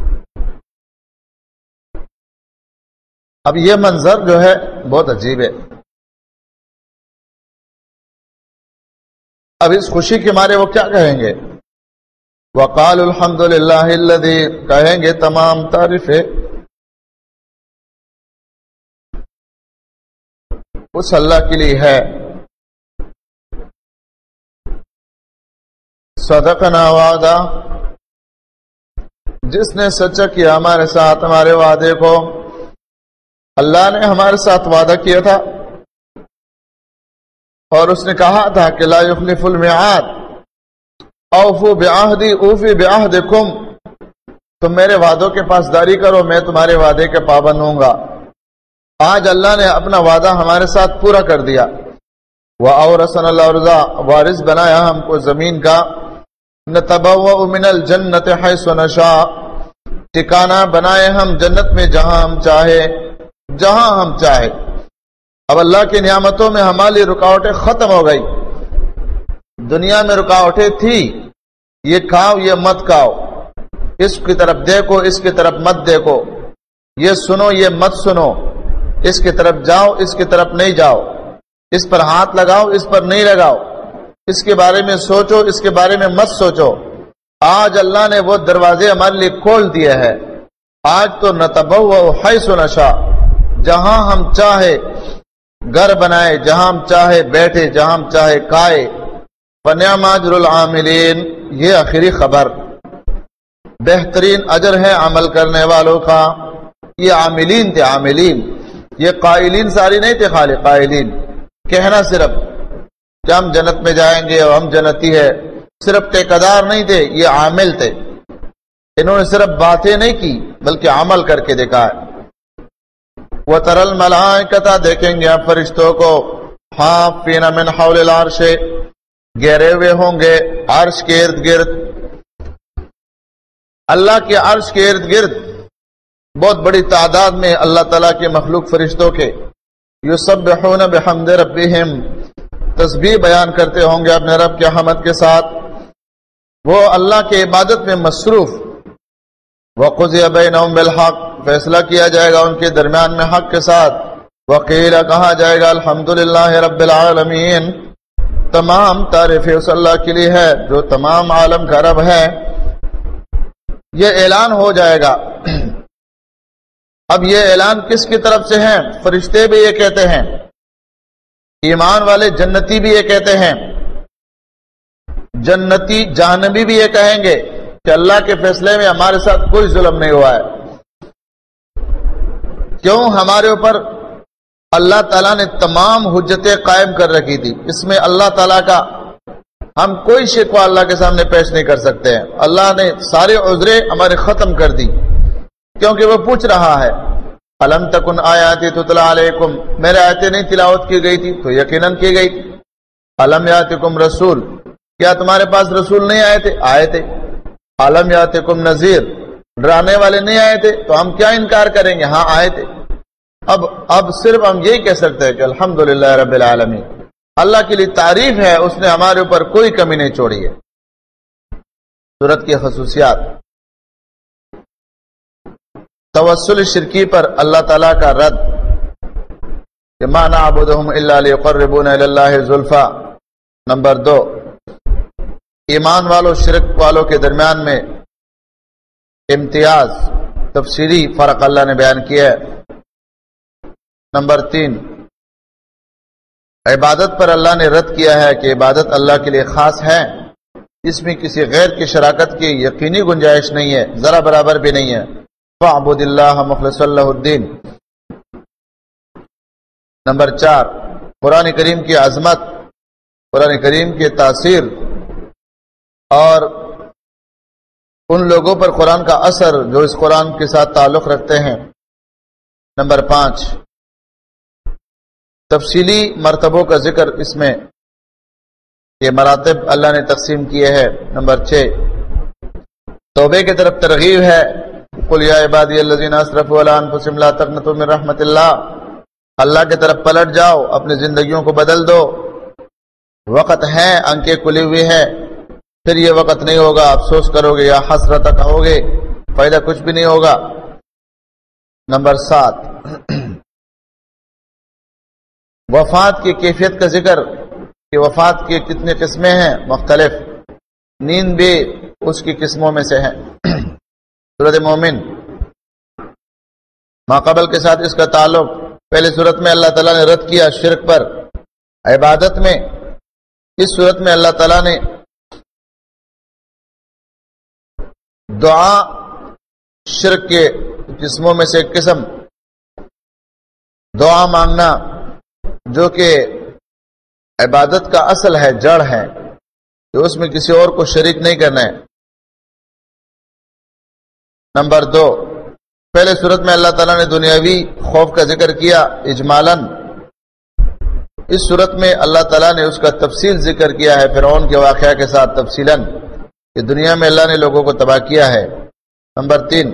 اب یہ منظر جو ہے بہت عجیب ہے۔ اب اس خوشی کے مارے وہ کیا کہیں گے؟ وَقَالُوا الْحَمْدُ لِلَّهِ الَّذِي، کہیں گے تمام تعریفیں اس اللہ کے لیے ہے، صدقنا وعدہ، جس نے سچا کیا ہمارے ساتھ ہمارے وعدے کو۔ اللہ نے ہمارے ساتھ وعدہ کیا تھا اور اس نے کہا تھا کہ لا یخلف المیعاد، اوفوا بعہدی اوفی بعہدکم، تم میرے وعدوں کے پاسداری کرو، میں تمہارے وعدے کے پابند ہوں گا۔ آج اللہ نے اپنا وعدہ ہمارے ساتھ پورا کر دیا۔ وَأَوْرَثَنَا الْأَرْضَ، وارث بنایا ہم کو زمین کا۔ نَتَبَوَّأُ مِنَ الْجَنَّةِ حَيْثُ نَشَاءُ، ٹھکانہ بنائے ہم جنت میں جہاں ہم چاہے، جہاں ہم چاہے۔ اب اللہ کی نعمتوں میں ہماری رکاوٹیں ختم ہو گئی۔ دنیا میں رکاوٹیں تھی، یہ کھاؤ یہ مت کھاؤ، اس کی طرف دیکھو اس کی طرف مت دیکھو، یہ سنو یہ مت سنو، اس کی طرف جاؤ اس کی طرف نہیں جاؤ، اس پر ہاتھ لگاؤ اس پر نہیں لگاؤ، اس کے بارے میں سوچو اس کے بارے میں مت سوچو۔ آج اللہ نے وہ دروازے ہمارے لیے کھول دیے ہیں۔ آج تو نتبوء حیث نشاء، جہاں ہم چاہے گھر بنائے، جہاں ہم چاہے بیٹھے، جہاں ہم چاہے کھائے۔ فنعم اجر العاملین، یہ آخری خبر، بہترین اجر ہے عمل کرنے والوں کا۔ یہ عاملین تھے، عاملین، یہ قائلین ساری نہیں تھے، خالی قائلین، کہنا صرف کہ ہم جنت میں جائیں گے اور ہم جنتی ہے، صرف ٹیکادار نہیں تھے، یہ عامل تھے۔ انہوں نے صرف باتیں نہیں کی بلکہ عمل کر کے دکھایا۔ وَتَرَى الْمَلَائِكَةَ، دیکھیں گے آپ فرشتوں کو، حافین من حول العرش، گھیرے ہوئے ہوں گے عرش کے ارد گرد، اللہ کے عرش کے ارد گرد بہت بڑی تعداد میں اللہ تعالیٰ کے مخلوق فرشتوں کے، یسبحون بحمد ربہم، تسبیح بیان کرتے ہوں گے اپنے رب کے حمد کے ساتھ، وہ اللہ کے عبادت میں مصروف۔ وَقُضِیَ بَیْنَهُم بِالْحَقِّ، فیصلہ کیا جائے گا ان کے درمیان میں حق کے ساتھ۔ وَقِیلَ، کہا جائے گا الحمدللہ رب العالمین، تمام تعریف اس اللہ کے لیے ہے جو تمام عالم کا رب ہے۔ یہ اعلان ہو جائے گا۔ اب یہ اعلان کس کی طرف سے ہے؟ فرشتے بھی یہ کہتے ہیں، ایمان والے جنتی بھی یہ کہتے ہیں، جنتی جہنمی بھی یہ کہیں گے کہ اللہ کے فیصلے میں ہمارے ساتھ کوئی ظلم نہیں ہوا ہے۔ کیوں؟ ہمارے اوپر اللہ تعالیٰ نے تمام حجتیں قائم کر رکھی تھی، اس میں اللہ تعالیٰ کا ہم کوئی شکوہ اللہ کے سامنے پیش نہیں کر سکتے ہیں۔ اللہ نے سارے عذریں ہمارے ختم کر دی، کیونکہ وہ پوچھ رہا ہے الم تکن آیاتی تتلی علیکم، میرے آیتیں نہیں تلاوت کی گئی تھی؟ تو یقیناً کی گئی تھی۔ الم یاتکم رسول، کیا تمہارے پاس رسول نہیں آئے تھے؟ آئے تھے۔ الم یاتکم نذیر، ڈرانے والے نہیں آئے تھے؟ تو ہم کیا انکار کریں گے؟ ہاں آئے تھے۔ اب صرف ہم یہی کہہ سکتے ہیں کہ الحمدللہ رب العالمین، اللہ کے لیے تعریف ہے، اس نے ہمارے اوپر کوئی کمی نہیں چھوڑی ہے۔ سورت کی خصوصیات، توسل شرکی پر اللہ تعالیٰ کا رد، کہ ما نعبدہم الا لیقربونا الی اللہ زلفا۔ نمبر 2، ایمان والوں شرک والوں کے درمیان میں امتیاز تفصیلی فرق اللہ نے بیان کیا ہے۔ نمبر 3، عبادت پر اللہ نے رد کیا ہے کہ عبادت اللہ کے لیے خاص ہے، اس میں کسی غیر کی شراکت کی یقینی گنجائش نہیں ہے، ذرا برابر بھی نہیں ہے۔ فاعبد اللہ مخلص اللہ الدین۔ نمبر 4، قرآن کریم کی عظمت، قرآن کریم کی تاثیر اور ان لوگوں پر قرآن کا اثر جو اس قرآن کے ساتھ تعلق رکھتے ہیں۔ نمبر 5، تفصیلی مرتبوں کا ذکر اس میں، یہ مراتب اللہ نے تقسیم کیے ہیں۔ نمبر 6، توبے کی طرف ترغیب ہے، قل یا عبادی الذین اسرفوا علی انفسہم لا تقنطوا من رحمت اللہ، اللہ کی طرف پلٹ جاؤ، اپنی زندگیوں کو بدل دو، وقت ہے، آنکھیں کھلی ہوئی ہے، پھر یہ وقت نہیں ہوگا، افسوس کرو گے یا حسرت کہو گے، فائدہ کچھ بھی نہیں ہوگا۔ نمبر 7، وفات کی کیفیت کا ذکر کہ وفات کی کتنی قسمیں ہیں، مختلف، نیند بھی اس کی قسموں میں سے ہے۔ سورۃ مومن ماقبل کے ساتھ اس کا تعلق، پہلے صورت میں اللہ تعالیٰ نے رد کیا شرک پر عبادت میں، اس صورت میں اللہ تعالیٰ نے دعا شرک کے قسموں میں سے ایک قسم دعا مانگنا جو کہ عبادت کا اصل ہے، جڑ ہے، کہ اس میں کسی اور کو شریک نہیں کرنا ہے۔ نمبر 2، پہلے صورت میں اللہ تعالیٰ نے دنیاوی خوف کا ذکر کیا اجمالاً، اس صورت میں اللہ تعالیٰ نے اس کا تفصیل ذکر کیا ہے فرعون کے واقعہ کے ساتھ تفصیلاً، کہ دنیا میں اللہ نے لوگوں کو تباہ کیا ہے۔ نمبر 3،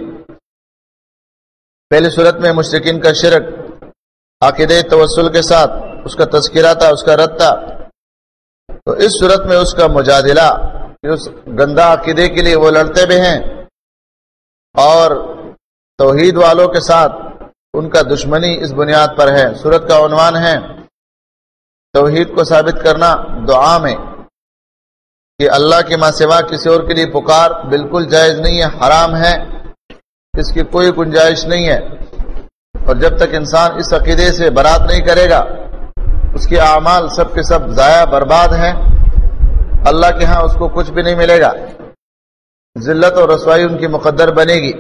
پہلی صورت میں مشرکین کا شرک عقیدہ توسل کے ساتھ اس کا تذکرہ تھا، اس کا رد تھا، تو اس صورت میں اس کا مجادلہ، کہ اس گندہ عقیدے کے لیے وہ لڑتے بھی ہیں اور توحید والوں کے ساتھ ان کا دشمنی اس بنیاد پر ہے۔ صورت کا عنوان ہے توحید کو ثابت کرنا دعا میں، کہ اللہ کے ماں سوا کسی اور کے لیے پکار بالکل جائز نہیں ہے، حرام ہے، اس کی کوئی گنجائش نہیں ہے، اور جب تک انسان اس عقیدے سے برات نہیں کرے گا اس کے اعمال سب کے سب ضائع برباد ہیں، اللہ کے ہاں اس کو کچھ بھی نہیں ملے گا، ذلت اور رسوائی ان کی مقدر بنے گی۔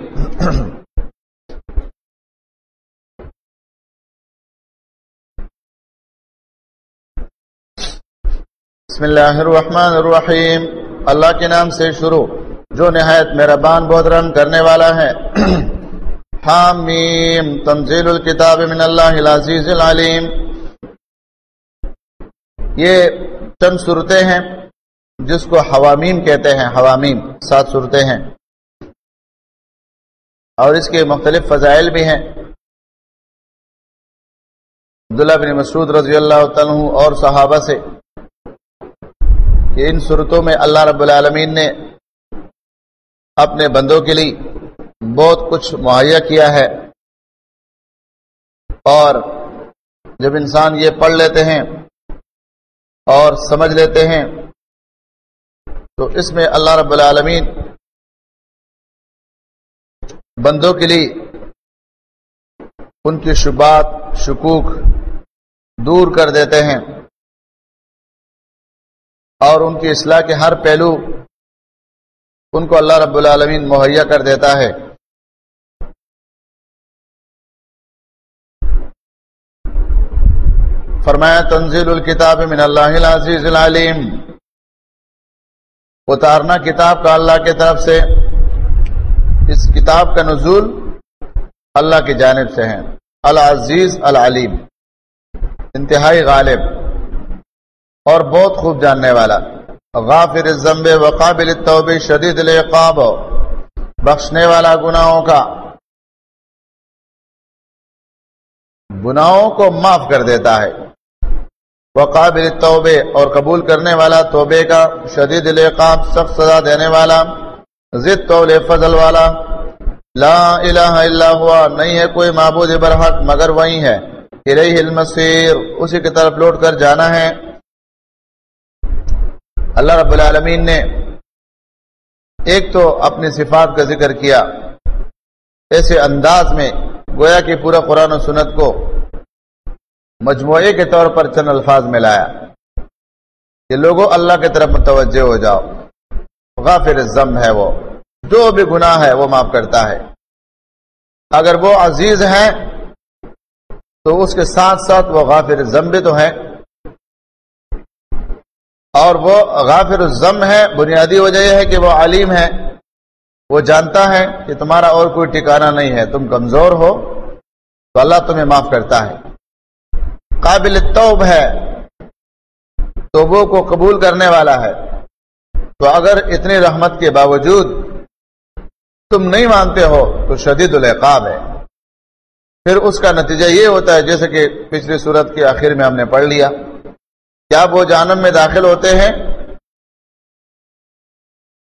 بسم اللہ الرحمن الرحیم، اللہ کے نام سے شروع جو نہایت مہربان بہت رحم کرنے والا ہے۔ حامیم، تنزیل الکتاب من اللہ العزیز العلیم۔ یہ چند صورتیں ہیں جس کو حوامیم کہتے ہیں، حوامیم 7 صورتیں ہیں، اور اس کے مختلف فضائل بھی ہیں۔ عبداللہ بن مسعود رضی اللہ تعالیٰ عنہ اور صحابہ سے کہ ان صورتوں میں اللہ رب العالمین نے اپنے بندوں کے لیے بہت کچھ مہیا کیا ہے، اور جب انسان یہ پڑھ لیتے ہیں اور سمجھ لیتے ہیں تو اس میں اللہ رب العالمین بندوں کے لیے ان کی شبہات شکوک دور کر دیتے ہیں، اور ان کی اصلاح کے ہر پہلو ان کو اللہ رب العالمین مہیا کر دیتا ہے۔ فرمایا تنزیل الکتاب من اللہ العزیز العلیم، اتارنا کتاب کا اللہ کی طرف سے، اس کتاب کا نزول اللہ کی جانب سے ہے، العزیز العلیم، انتہائی غالب اور بہت خوب جاننے والا، غافر الذنب وقابل التوب شدید العقاب، بخشنے والا گناہوں کا، گناہوں کو معاف کر دیتا ہے، وقابل التوب اور قبول کرنے والا توبے کا، شدید العقاب سخت سزا دینے والا، ذی طول فضل والا، لا الہ الا ہوا نہیں ہے کوئی معبود برحق مگر وہی ہے، الیہ المصیر، اسی کی طرف لوٹ کر جانا ہے۔ اللہ رب العالمین نے ایک تو اپنی صفات کا ذکر کیا ایسے انداز میں گویا کہ پورا قرآن و سنت کو مجموعے کے طور پر چند الفاظ میں لایا کہ لوگوں اللہ کی طرف متوجہ ہو جاؤ، غافر الذنب ہے، وہ جو بھی گناہ ہے وہ معاف کرتا ہے۔ اگر وہ عزیز ہے تو اس کے ساتھ ساتھ وہ غافر الذنب تو ہے، اور وہ غافر الذنب ہے بنیادی وجہ یہ ہے کہ وہ علیم ہے، وہ جانتا ہے کہ تمہارا اور کوئی ٹھکانہ نہیں ہے، تم کمزور ہو تو اللہ تمہیں معاف کرتا ہے۔ قابل التوب ہے، توبوں کو قبول کرنے والا ہے۔ تو اگر اتنی رحمت کے باوجود تم نہیں مانتے ہو تو شدید العقاب ہے، پھر اس کا نتیجہ یہ ہوتا ہے جیسے کہ پچھلی صورت کے آخر میں ہم نے پڑھ لیا، کیا وہ جہنم میں داخل ہوتے ہیں